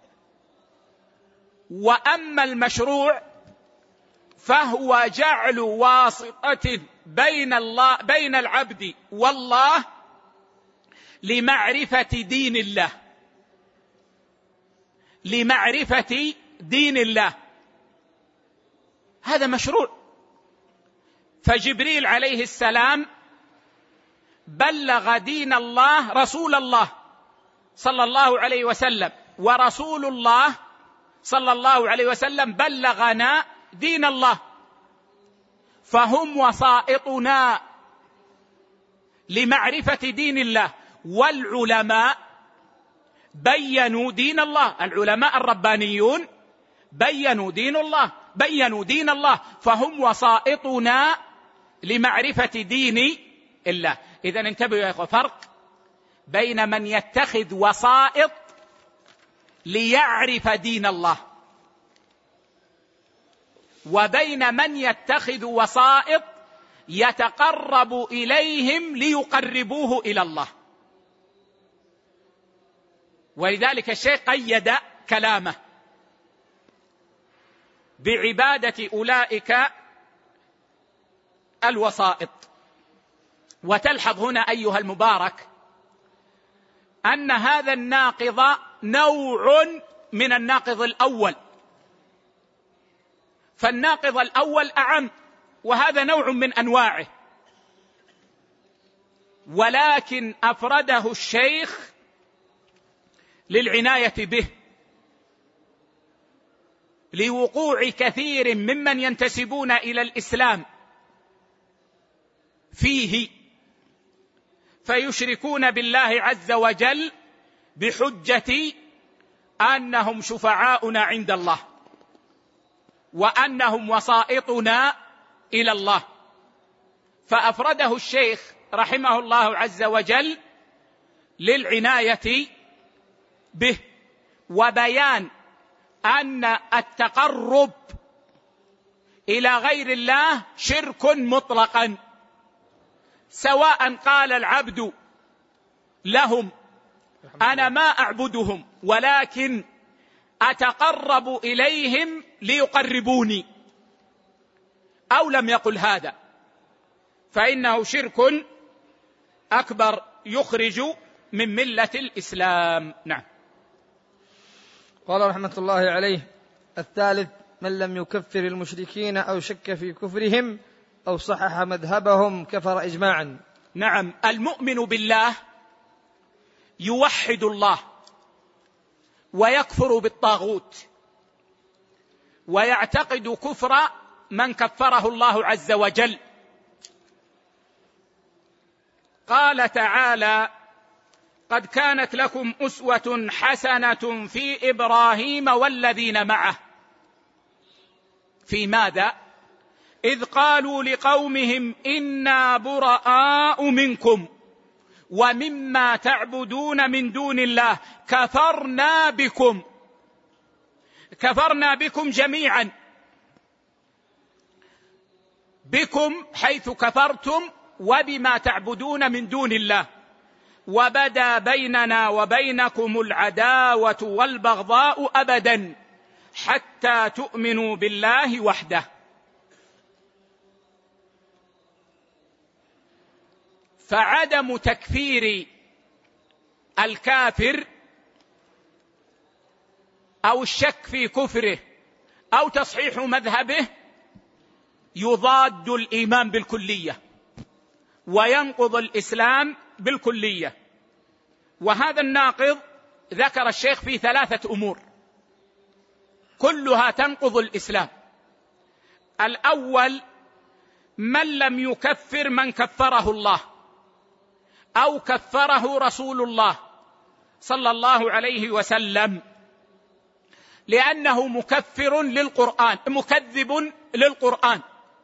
وأما المشروع فهو جعل واسطة بين العبد والله لمعرفة دين الله، لمعرفة دين الله، هذا مشروع. فجبريل عليه السلام بلغ دين الله رسول الله صلى الله عليه وسلم، ورسول الله صلى الله عليه وسلم بلغنا دين الله، فهم وسائطنا لمعرفة دين الله. والعلماء بينوا دين الله، العلماء الربانيون بينوا دين الله، فهم وسائطنا لمعرفة دين الله. إذن انتبهوا يا إخوة، فرق بين من يتخذ وسائط ليعرف دين الله وبين من يتخذ وسائط يتقرب إليهم ليقربوه إلى الله. ولذلك الشيخ قيد كلامه بعبادة أولئك الوسائط. وتلحظ هنا أيها المبارك أن هذا الناقض نوع من الناقض الأول، فالناقض الأول أعم، وهذا نوع من أنواعه، ولكن أفرده الشيخ للعناية به، لوقوع كثير ممن ينتسبون إلى الإسلام فيه، فيشركون بالله عز وجل بحجة أنهم شفعاؤنا عند الله وأنهم وسائطنا إلى الله. فأفرده الشيخ رحمه الله عز وجل للعناية به وبيان أن التقرب إلى غير الله شرك مطلقا، سواء قال العبد لهم أنا ما أعبدهم ولكن أتقرب إليهم ليقربوني، أو لم يقل هذا، فإنه شرك أكبر يخرج من ملة الإسلام. نعم. قال رحمة الله عليه: الثالث من لم يكفر المشركين أو شك في كفرهم أو صحح مذهبهم كفر إجماعا. نعم، المؤمن بالله يوحد الله ويكفر بالطاغوت ويعتقد كفر من كفره الله عز وجل. قال تعالى: قد كانت لكم أسوة حسنة في إبراهيم والذين معه. في ماذا؟ إذ قالوا لقومهم إنا براء منكم ومما تعبدون من دون الله كفرنا بكم جميعا، بكم حيث كفرتم وبما تعبدون من دون الله، وبدا بيننا وبينكم العداوة والبغضاء أبدا حتى تؤمنوا بالله وحده. فعدم تكفير الكافر أو الشك في كفره أو تصحيح مذهبه يضاد الإيمان بالكلية وينقض الإسلام بالكلية. وهذا الناقض ذكر الشيخ في 3 أمور كلها تنقض الإسلام. الأول: من لم يكفر من كفره الله أو كفره رسول الله صلى الله عليه وسلم، لأنه مكفر للقرآن، مكذب للقرآن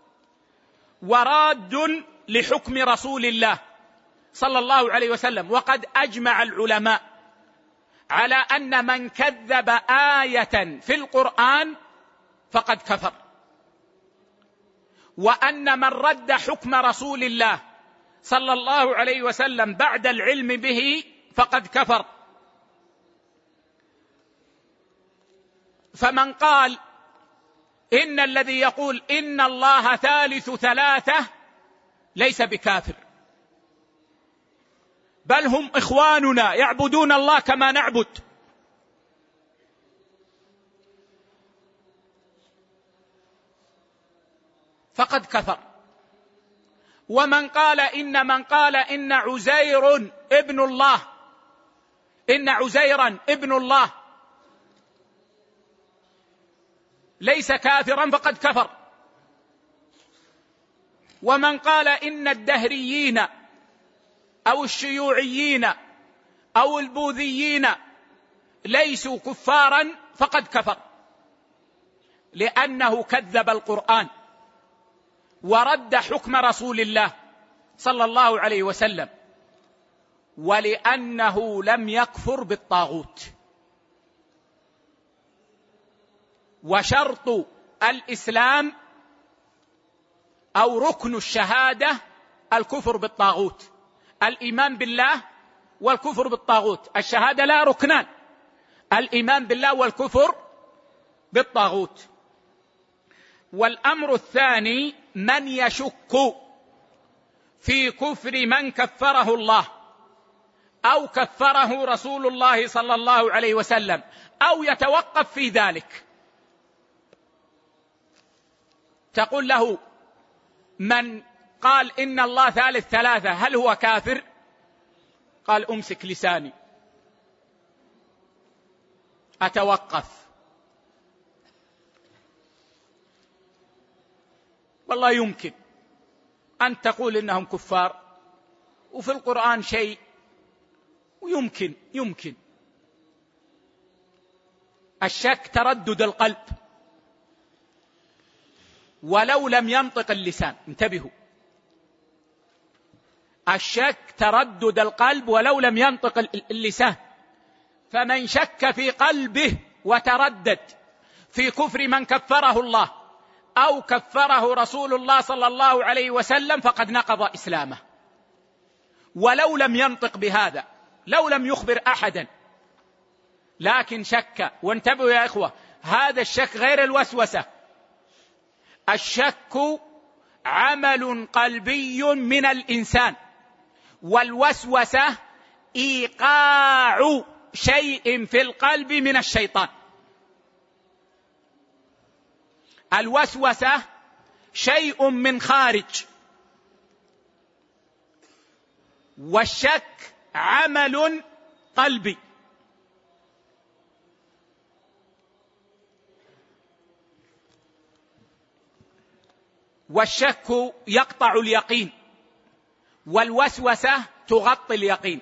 وراد لحكم رسول الله صلى الله عليه وسلم. وقد أجمع العلماء على أن من كذب آية في القرآن فقد كفر، وأن من رد حكم رسول الله صلى الله عليه وسلم بعد العلم به فقد كفر. فمن قال إن الذي يقول إن الله ثالث ثلاثة ليس بكافر، بل هم إخواننا يعبدون الله كما نعبد، فقد كفر. ومن قال إن عزير ابن الله، إن عزيرا ابن الله ليس كافرا فقد كفر. ومن قال إن الدهريين أو الشيوعيين أو البوذيين ليسوا كفارا فقد كفر، لأنه كذب القرآن ورد حكم رسول الله صلى الله عليه وسلم، ولأنه لم يكفر بالطاغوت. وشرط الإسلام أو ركن الشهادة الكفر بالطاغوت، الإيمان بالله والكفر بالطاغوت. الشهادة لا ركنان، الإيمان بالله والكفر بالطاغوت. والأمر الثاني: من يشك في كفر من كفره الله أو كفره رسول الله صلى الله عليه وسلم أو يتوقف في ذلك، تقول له: من قال إن الله ثالث ثلاثة هل هو كافر؟ قال: أمسك لساني، أتوقف. والله يمكن أن تقول إنهم كفار وفي القرآن شيء، ويمكن الشك تردد القلب ولو لم ينطق اللسان. انتبهوا، الشك تردد القلب ولو لم ينطق اللسان. فمن شك في قلبه وتردد في كفر من كفره الله أو كفره رسول الله صلى الله عليه وسلم فقد نقض إسلامه، ولو لم ينطق بهذا، لو لم يخبر أحدا، لكن شك. وانتبهوا يا إخوة، هذا الشك غير الوسوسة. الشك عمل قلبي من الإنسان، والوسوسة إيقاع شيء في القلب من الشيطان. الوسوسة شيء من خارج، والشك عمل قلبي. والشك يقطع اليقين، والوسوسة تغطي اليقين.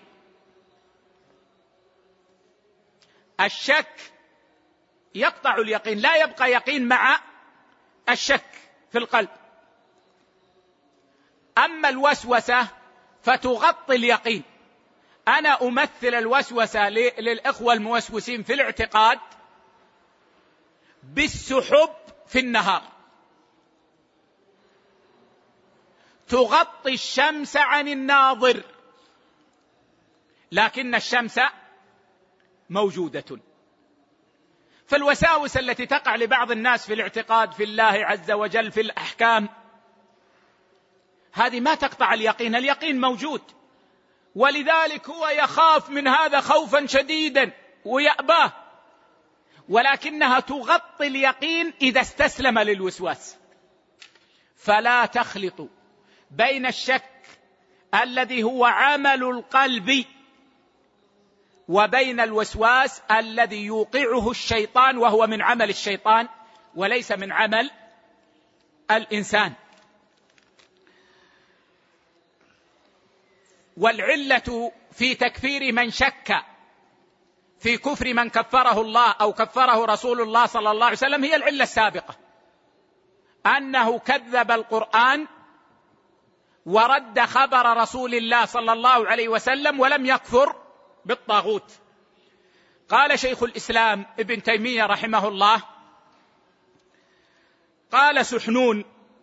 الشك يقطع اليقين، لا يبقى يقين مع الشك في القلب. أما الوسوسة فتغطي اليقين. أنا أمثل الوسوسة للإخوة الموسوسين في الاعتقاد بالسحب في النهار، تغطي الشمس عن الناظر، لكن الشمس موجودة. فالوساوس التي تقع لبعض الناس في الاعتقاد في الله عز وجل في الأحكام، هذه ما تقطع اليقين، اليقين موجود، ولذلك هو يخاف من هذا خوفا شديدا ويأباه، ولكنها تغطي اليقين إذا استسلم للوسواس. فلا تخلط بين الشك الذي هو عمل القلب وبين الوسواس الذي يوقعه الشيطان، وهو من عمل الشيطان وليس من عمل الإنسان. والعلة في تكفير من شك في كفر من كفره الله أو كفره رسول الله صلى الله عليه وسلم هي العلة السابقة، أنه كذب القرآن ورد خبر رسول الله صلى الله عليه وسلم ولم يكفر بالطاغوت. قال شيخ الإسلام ابن تيمية رحمه الله، قال سحنون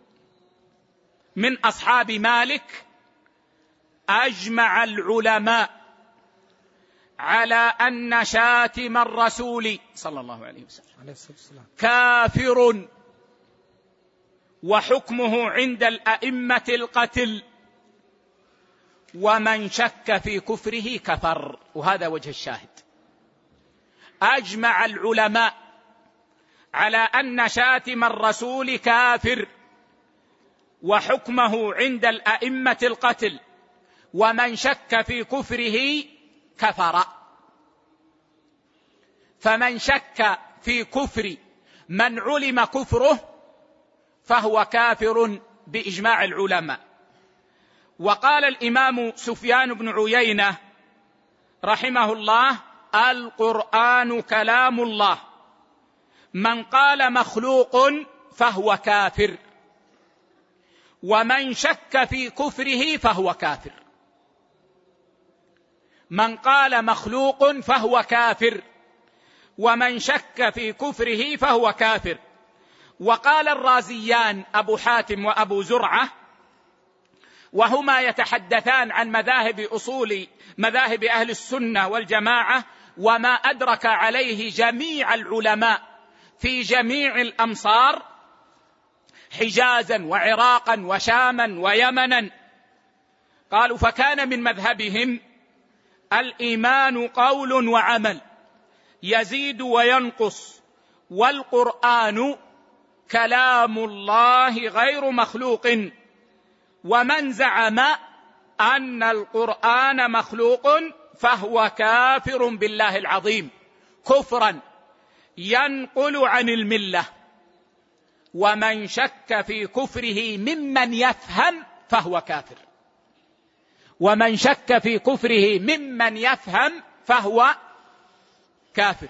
من أصحاب مالك: أجمع العلماء على أن شاتم الرسول صلى الله عليه وسلم كافر، وحكمه عند الأئمة القتل، ومن شك في كفره كفر. وهذا وجه الشاهد. أجمع العلماء على أن شاتم الرسول كافر، وحكمه عند الأئمة القتل، ومن شك في كفره كفر. فمن شك في كفر من علم كفره فهو كافر بإجماع العلماء. وقال الإمام سفيان بن عيينة رحمه الله: القرآن كلام الله، من قال مخلوق فهو كافر، ومن شك في كفره فهو كافر. من قال مخلوق فهو كافر، ومن شك في كفره فهو كافر. وقال الرازيان أبو حاتم وأبو زرعة، وهما يتحدثان عن مذاهب أهل السنة والجماعة، وما أدرك عليه جميع العلماء في جميع الأمصار، حجازا وعراقا وشاما ويمنا. قالوا: فكان من مذهبهم الإيمان قول وعمل يزيد وينقص، والقرآن كلام الله غير مخلوق. ومن زعم أن القرآن مخلوق فهو كافر بالله العظيم كفرا ينقل عن الملة. ومن شك في كفره ممن يفهم فهو كافر. ومن شك في كفره ممن يفهم فهو كافر.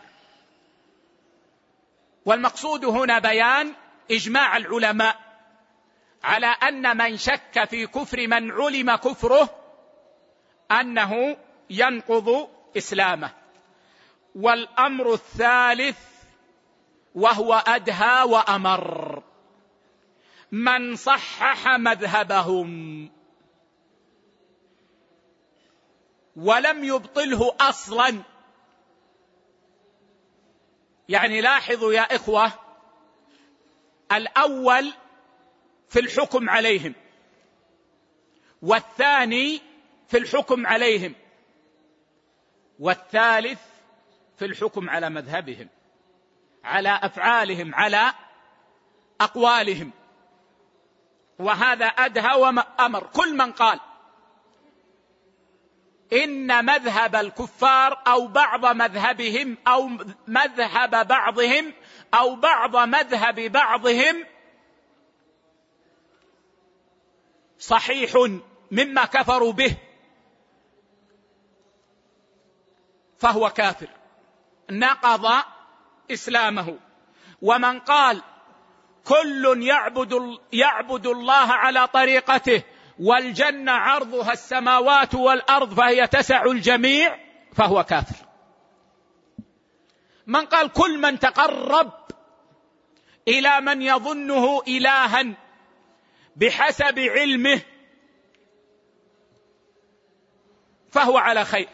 والمقصود هنا بيان إجماع العلماء على أن من شك في كفر من علم كفره أنه ينقض إسلامه. والأمر الثالث وهو أدهى وأمر، من صحح مذهبهم ولم يبطله أصلا. يعني لاحظوا يا إخوة، الأول في الحكم عليهم، والثاني في الحكم عليهم، والثالث في الحكم على مذهبهم، على أفعالهم، على أقوالهم. وهذا أدهى وأمر. كل من قال إن مذهب الكفار أو بعض مذهبهم أو مذهب بعضهم أو بعض مذهب بعضهم صحيح مما كفروا به فهو كافر، نقض إسلامه. ومن قال كل يعبد الله على طريقته والجنة عرضها السماوات والأرض فهي تسع الجميع فهو كافر. من قال كل من تقرب إلى من يظنه إلها بحسب علمه فهو على خير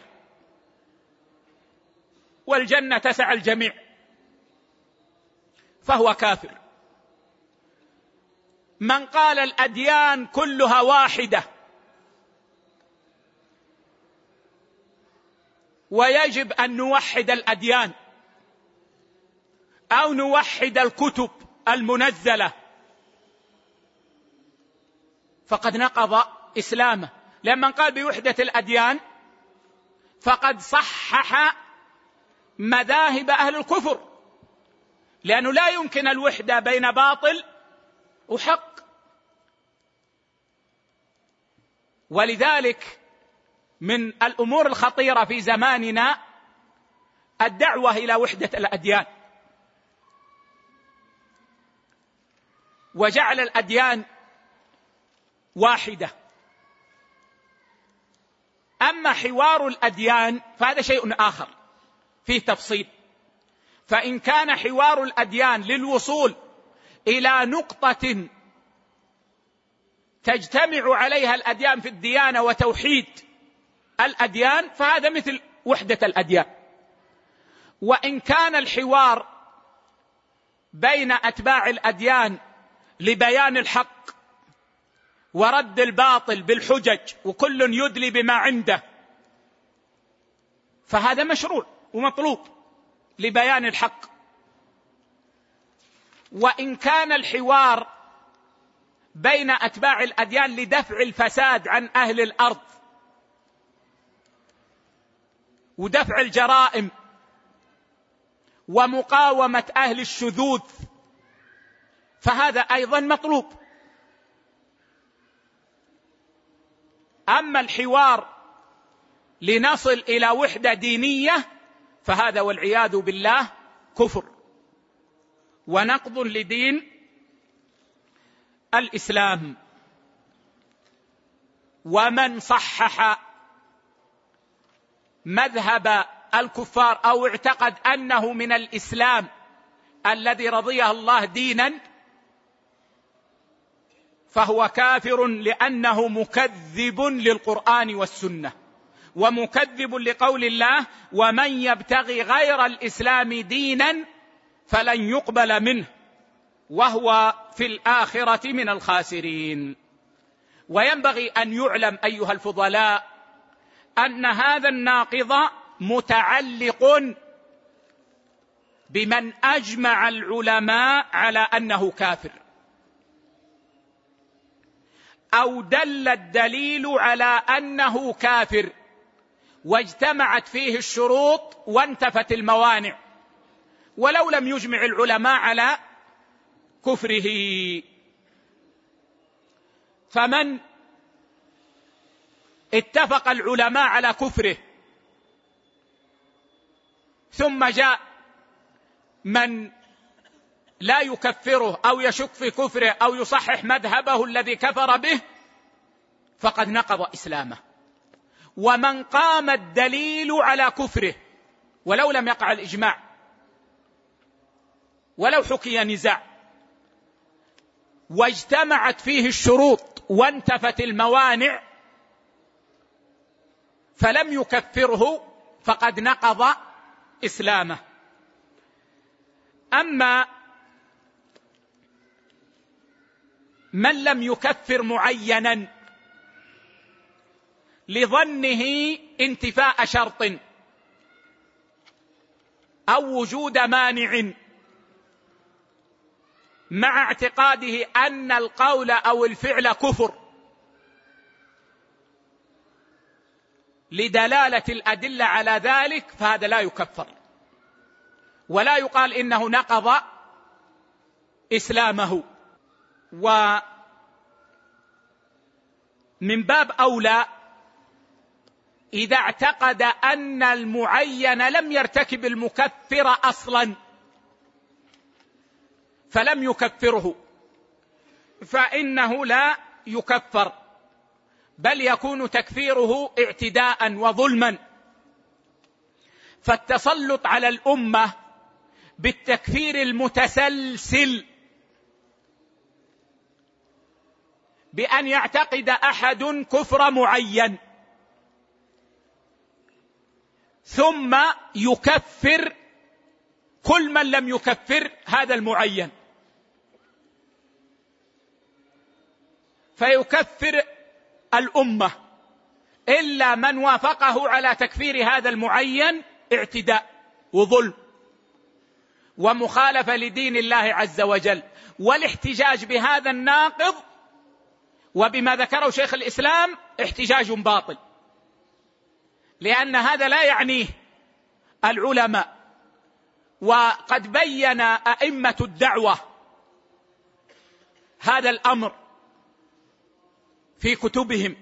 والجنة تسع الجميع فهو كافر. من قال الأديان كلها واحدة ويجب أن نوحد الأديان أو نوحد الكتب المنزلة فقد نقض إسلامه. لمن قال بوحدة الأديان فقد صحح مذاهب أهل الكفر، لأنه لا يمكن الوحدة بين باطل وحق. ولذلك من الأمور الخطيرة في زماننا الدعوة إلى وحدة الأديان، وجعل الأديان واحدة. أما حوار الأديان فهذا شيء آخر فيه تفصيل. فإن كان حوار الأديان للوصول إلى نقطة تجتمع عليها الأديان في الديانة وتوحيد الأديان فهذا مثل وحدة الأديان. وإن كان الحوار بين أتباع الأديان لبيان الحق ورد الباطل بالحجج وكل يدلي بما عنده فهذا مشروع ومطلوب لبيان الحق. وإن كان الحوار بين أتباع الأديان لدفع الفساد عن أهل الأرض ودفع الجرائم ومقاومة أهل الشذوذ فهذا أيضا مطلوب. أما الحوار لنصل إلى وحدة دينية فهذا والعياذ بالله كفر ونقض لدين الإسلام. ومن صحح مذهب الكفار أو اعتقد أنه من الإسلام الذي رضيه الله دينا فهو كافر، لأنه مكذب للقرآن والسنة ومكذب لقول الله ومن يبتغي غير الإسلام دينا فلن يقبل منه وهو في الآخرة من الخاسرين. وينبغي أن يعلم أيها الفضلاء أن هذا الناقض متعلق بمن أجمع العلماء على أنه كافر أو دل الدليل على أنه كافر واجتمعت فيه الشروط وانتفت الموانع، ولو لم يجمع العلماء على كفره. فمن اتفق العلماء على كفره ثم جاء من لا يكفره أو يشك في كفره أو يصحح مذهبه الذي كفر به فقد نقض إسلامه. ومن قام الدليل على كفره ولو لم يقع الإجماع ولو حكي نزاع واجتمعت فيه الشروط وانتفت الموانع فلم يكفره فقد نقض إسلامه. أما من لم يكفر معينا لظنه انتفاء شرط أو وجود مانع مع اعتقاده أن القول أو الفعل كفر لدلالة الأدلة على ذلك، فهذا لا يكفر ولا يقال إنه نقض إسلامه. ومن باب أولى إذا اعتقد أن المعين لم يرتكب المكفر أصلا فلم يكفره، فإنه لا يكفر، بل يكون تكفيره اعتداء وظلما. فالتسلط على الأمة بالتكفير المتسلسل بأن يعتقد أحد كفر معين ثم يكفر كل من لم يكفر هذا المعين، فيكفر الأمة إلا من وافقه على تكفير هذا المعين اعتداء وظلم ومخالفة لدين الله عز وجل. والاحتجاج بهذا الناقض وبما ذكره شيخ الإسلام احتجاج باطل، لأن هذا لا يعنيه العلماء. وقد بين أئمة الدعوة هذا الأمر في كتبهم،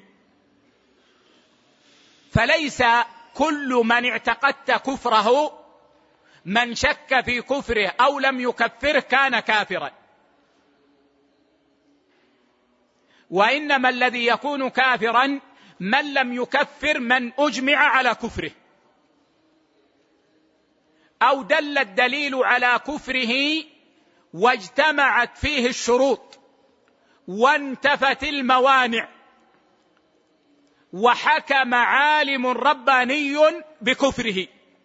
فليس كل من اعتقدت كفره من شك في كفره أو لم يكفره كان كافرا، وإنما الذي يكون كافرا من لم يكفر من أجمع على كفره أو دل الدليل على كفره واجتمعت فيه الشروط وانتفت الموانع وحكم عالم رباني بكفره،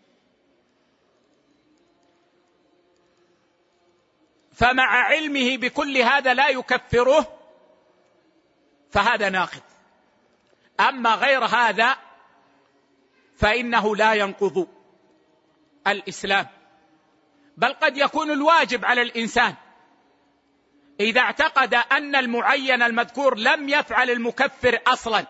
فمع علمه بكل هذا لا يكفره، فهذا ناقض. أما غير هذا فإنه لا ينقض الإسلام، بل قد يكون الواجب على الإنسان إذا اعتقد أن المعين المذكور لم يفعل المكفر أصلا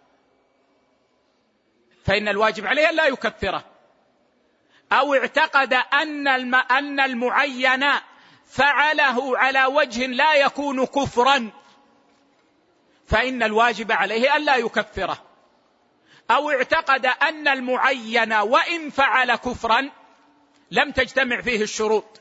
فإن الواجب عليه أن لا يكفره، أو اعتقد أن المعين فعله على وجه لا يكون كفرا فإن الواجب عليه أن لا يكفره، أو اعتقد أن المعين وإن فعل كفرا لم تجتمع فيه الشروط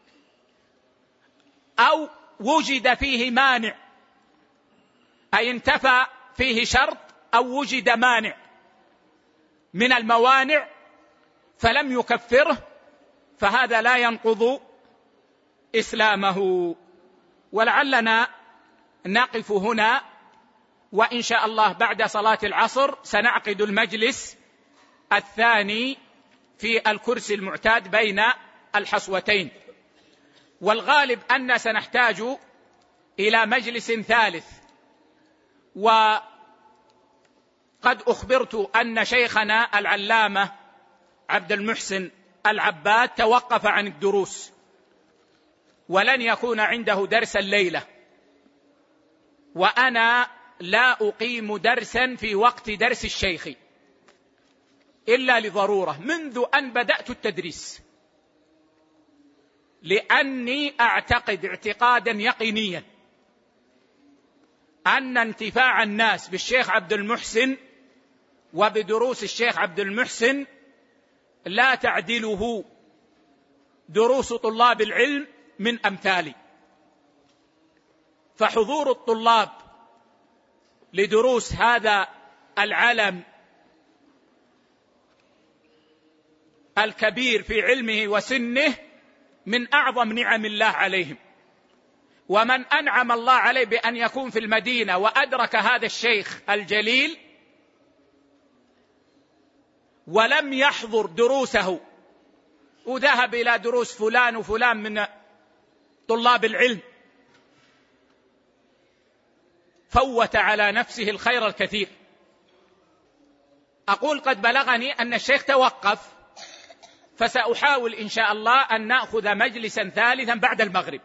أو وجد فيه مانع، أي انتفى فيه شرط أو وجد مانع من الموانع فلم يكفره، فهذا لا ينقض إسلامه. ولعلنا نقف هنا، وإن شاء الله بعد صلاة العصر سنعقد المجلس الثاني في الكرسي المعتاد بين الحصوتين، والغالب أن سنحتاج إلى مجلس ثالث. وقد أخبرت أن شيخنا العلامة عبد المحسن العباد توقف عن الدروس ولن يكون عنده درس الليلة، وأنا لا أقيم درسا في وقت درس الشيخ إلا لضرورة منذ أن بدأت التدريس، لأني أعتقد اعتقادا يقينيا أن انتفاع الناس بالشيخ عبد المحسن وبدروس الشيخ عبد المحسن لا تعدله دروس طلاب العلم من أمثالي. فحضور الطلاب لدروس هذا العلم الكبير في علمه وسنه من أعظم نعم الله عليهم، ومن أنعم الله عليه بأن يكون في المدينة وأدرك هذا الشيخ الجليل ولم يحضر دروسه وذهب إلى دروس فلان وفلان من طلاب العلم، فوت على نفسه الخير الكثير. أقول قد بلغني أن الشيخ توقف، فسأحاول إن شاء الله أن نأخذ مجلسا ثالثا بعد المغرب،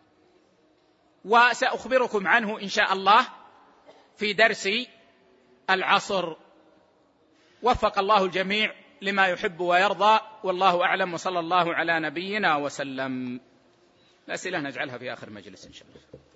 وسأخبركم عنه إن شاء الله في درس العصر. وفق الله الجميع لما يحب ويرضى، والله أعلم، وصلى الله على نبينا وسلم. الأسئلة نجعلها في آخر مجلس إن شاء الله.